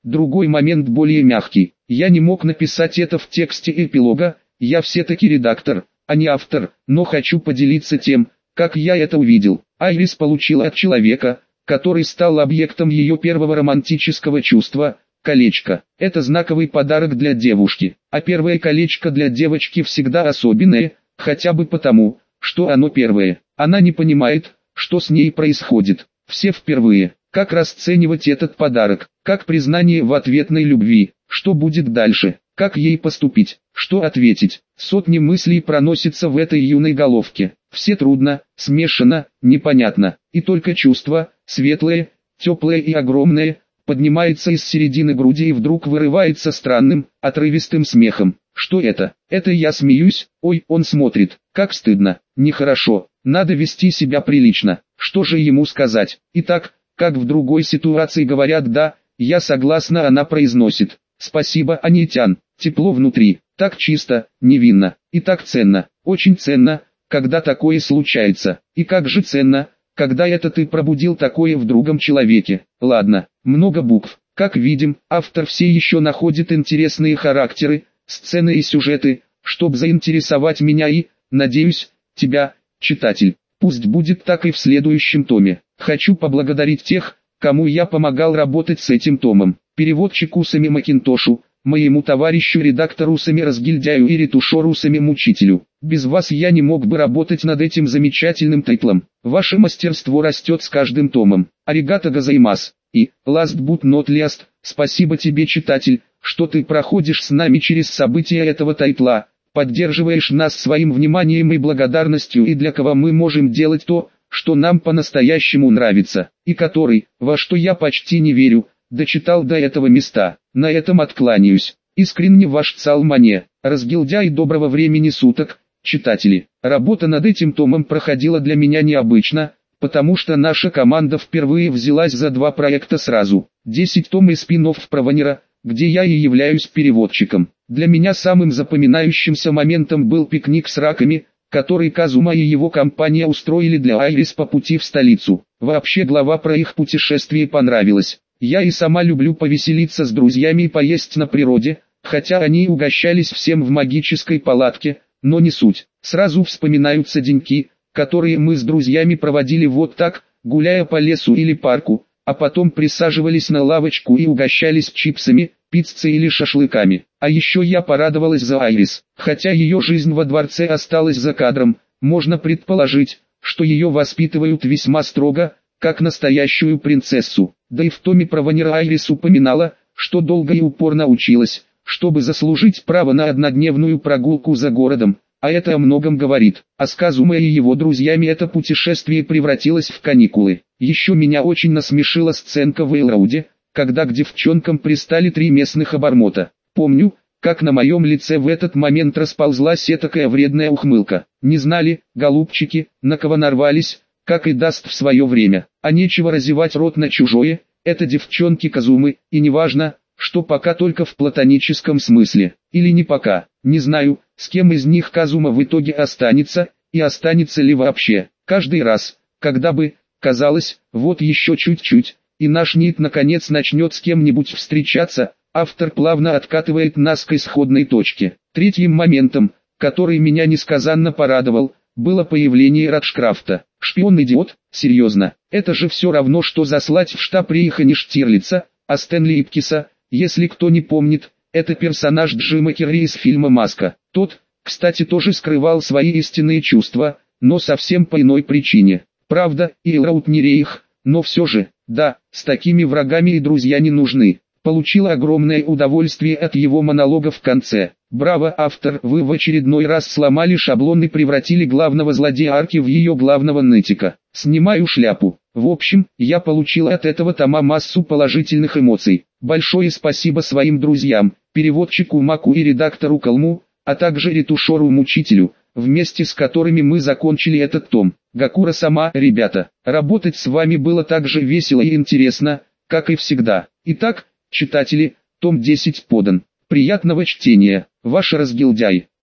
Другой момент более мягкий. Я не мог написать это в тексте эпилога, я все-таки редактор, а не автор, но хочу поделиться тем, как я это увидел. Айрис получила от человека, который стал объектом ее первого романтического чувства, колечко. Это знаковый подарок для девушки, а первое колечко для девочки всегда особенное, хотя бы потому, что оно первое. Она не понимает, что с ней происходит. Все впервые. Как расценивать этот подарок? Как признание в ответной любви? Что будет дальше? Как ей поступить? Что ответить? Сотни мыслей проносятся в этой юной головке. Все трудно, смешано, непонятно. И только чувство, светлое, теплое и огромное, поднимается из середины груди и вдруг вырывается странным, отрывистым смехом. Что это? Это я смеюсь? Ой, он смотрит. Как стыдно. Нехорошо. Надо вести себя прилично. Что же ему сказать? Итак, как в другой ситуации говорят «да», я согласна, она произносит «спасибо, Анитян». Тепло внутри, так чисто, невинно, и так ценно, очень ценно, когда такое случается. И как же ценно, когда это ты пробудил такое в другом человеке. Ладно, много букв. Как видим, автор все еще находит интересные характеры, сцены и сюжеты, чтобы заинтересовать меня и, надеюсь, тебя, читатель. Пусть будет так и в следующем томе. Хочу поблагодарить тех, кому я помогал работать с этим томом. Переводчику Сами Макинтошу, моему товарищу редактору Сами Разгильдяю и ретушеру Сами Мучителю. Без вас я не мог бы работать над этим замечательным тайтлом. Ваше мастерство растет с каждым томом. Аригато гозаимас. И, last but not least, спасибо тебе, читатель, что ты проходишь с нами через события этого тайтла, поддерживаешь нас своим вниманием и благодарностью, и для кого мы можем делать то, что нам по-настоящему нравится, и который, во что я почти не верю, дочитал до этого места. На этом откланяюсь. Искренне ваш Цалмане. Разгильдяй, доброго времени суток, читатели. Работа над этим томом проходила для меня необычно, потому что наша команда впервые взялась за два проекта сразу. 10 том и спин-офф про Ванера, где я и являюсь переводчиком. Для меня самым запоминающимся моментом был пикник с раками, который Казума и его компания устроили для Айрис по пути в столицу. Вообще глава про их путешествие понравилась. Я и сама люблю повеселиться с друзьями и поесть на природе, хотя они угощались всем в магической палатке, но не суть. Сразу вспоминаются деньки, которые мы с друзьями проводили вот так, гуляя по лесу или парку, а потом присаживались на лавочку и угощались чипсами, пиццей или шашлыками. А еще я порадовалась за Айрис. Хотя ее жизнь во дворце осталась за кадром, можно предположить, что ее воспитывают весьма строго, как настоящую принцессу. Да и в томе про Ванера Айрис упоминала, что долго и упорно училась, чтобы заслужить право на однодневную прогулку за городом. А это о многом говорит. А с Казума и его друзьями это путешествие превратилось в каникулы. Еще меня очень насмешила сценка в Эйлроуде, когда к девчонкам пристали 3 местных обормота. Помню, как на моем лице в этот момент расползлась этакая вредная ухмылка. Не знали, голубчики, на кого нарвались, как и даст в свое время. А нечего разевать рот на чужое, это девчонки Казумы, и неважно, что пока только в платоническом смысле. Или не пока, не знаю, с кем из них Казума в итоге останется, и останется ли вообще. Каждый раз, когда бы, казалось, вот еще чуть-чуть, и наш Нит наконец начнет с кем-нибудь встречаться, автор плавно откатывает нас к исходной точке. Третьим моментом, который меня несказанно порадовал, было появление Раджкрафта. Шпион-идиот? Серьезно, это же все равно, что заслать в штаб Рейха не Штирлица, а Стэнли Ипкиса. Если кто не помнит, это персонаж Джима Керри из фильма «Маска». Тот, кстати, тоже скрывал свои истинные чувства, но совсем по иной причине. Правда, Эйлроуд не Рейх, но все же, да, с такими врагами и друзья не нужны. Получила огромное удовольствие от его монолога в конце. Браво, автор, вы в очередной раз сломали шаблон и превратили главного злодея арки в ее главного нытика. Снимаю шляпу. В общем, я получил от этого тома массу положительных эмоций. Большое спасибо своим друзьям, переводчику Маку и редактору Калму, а также ретушеру Мучителю, вместе с которыми мы закончили этот том. Гакура сама, ребята, работать с вами было так же весело и интересно, как и всегда. Итак, читатели, том 10 подан. Приятного чтения, ваш Разгильдяй.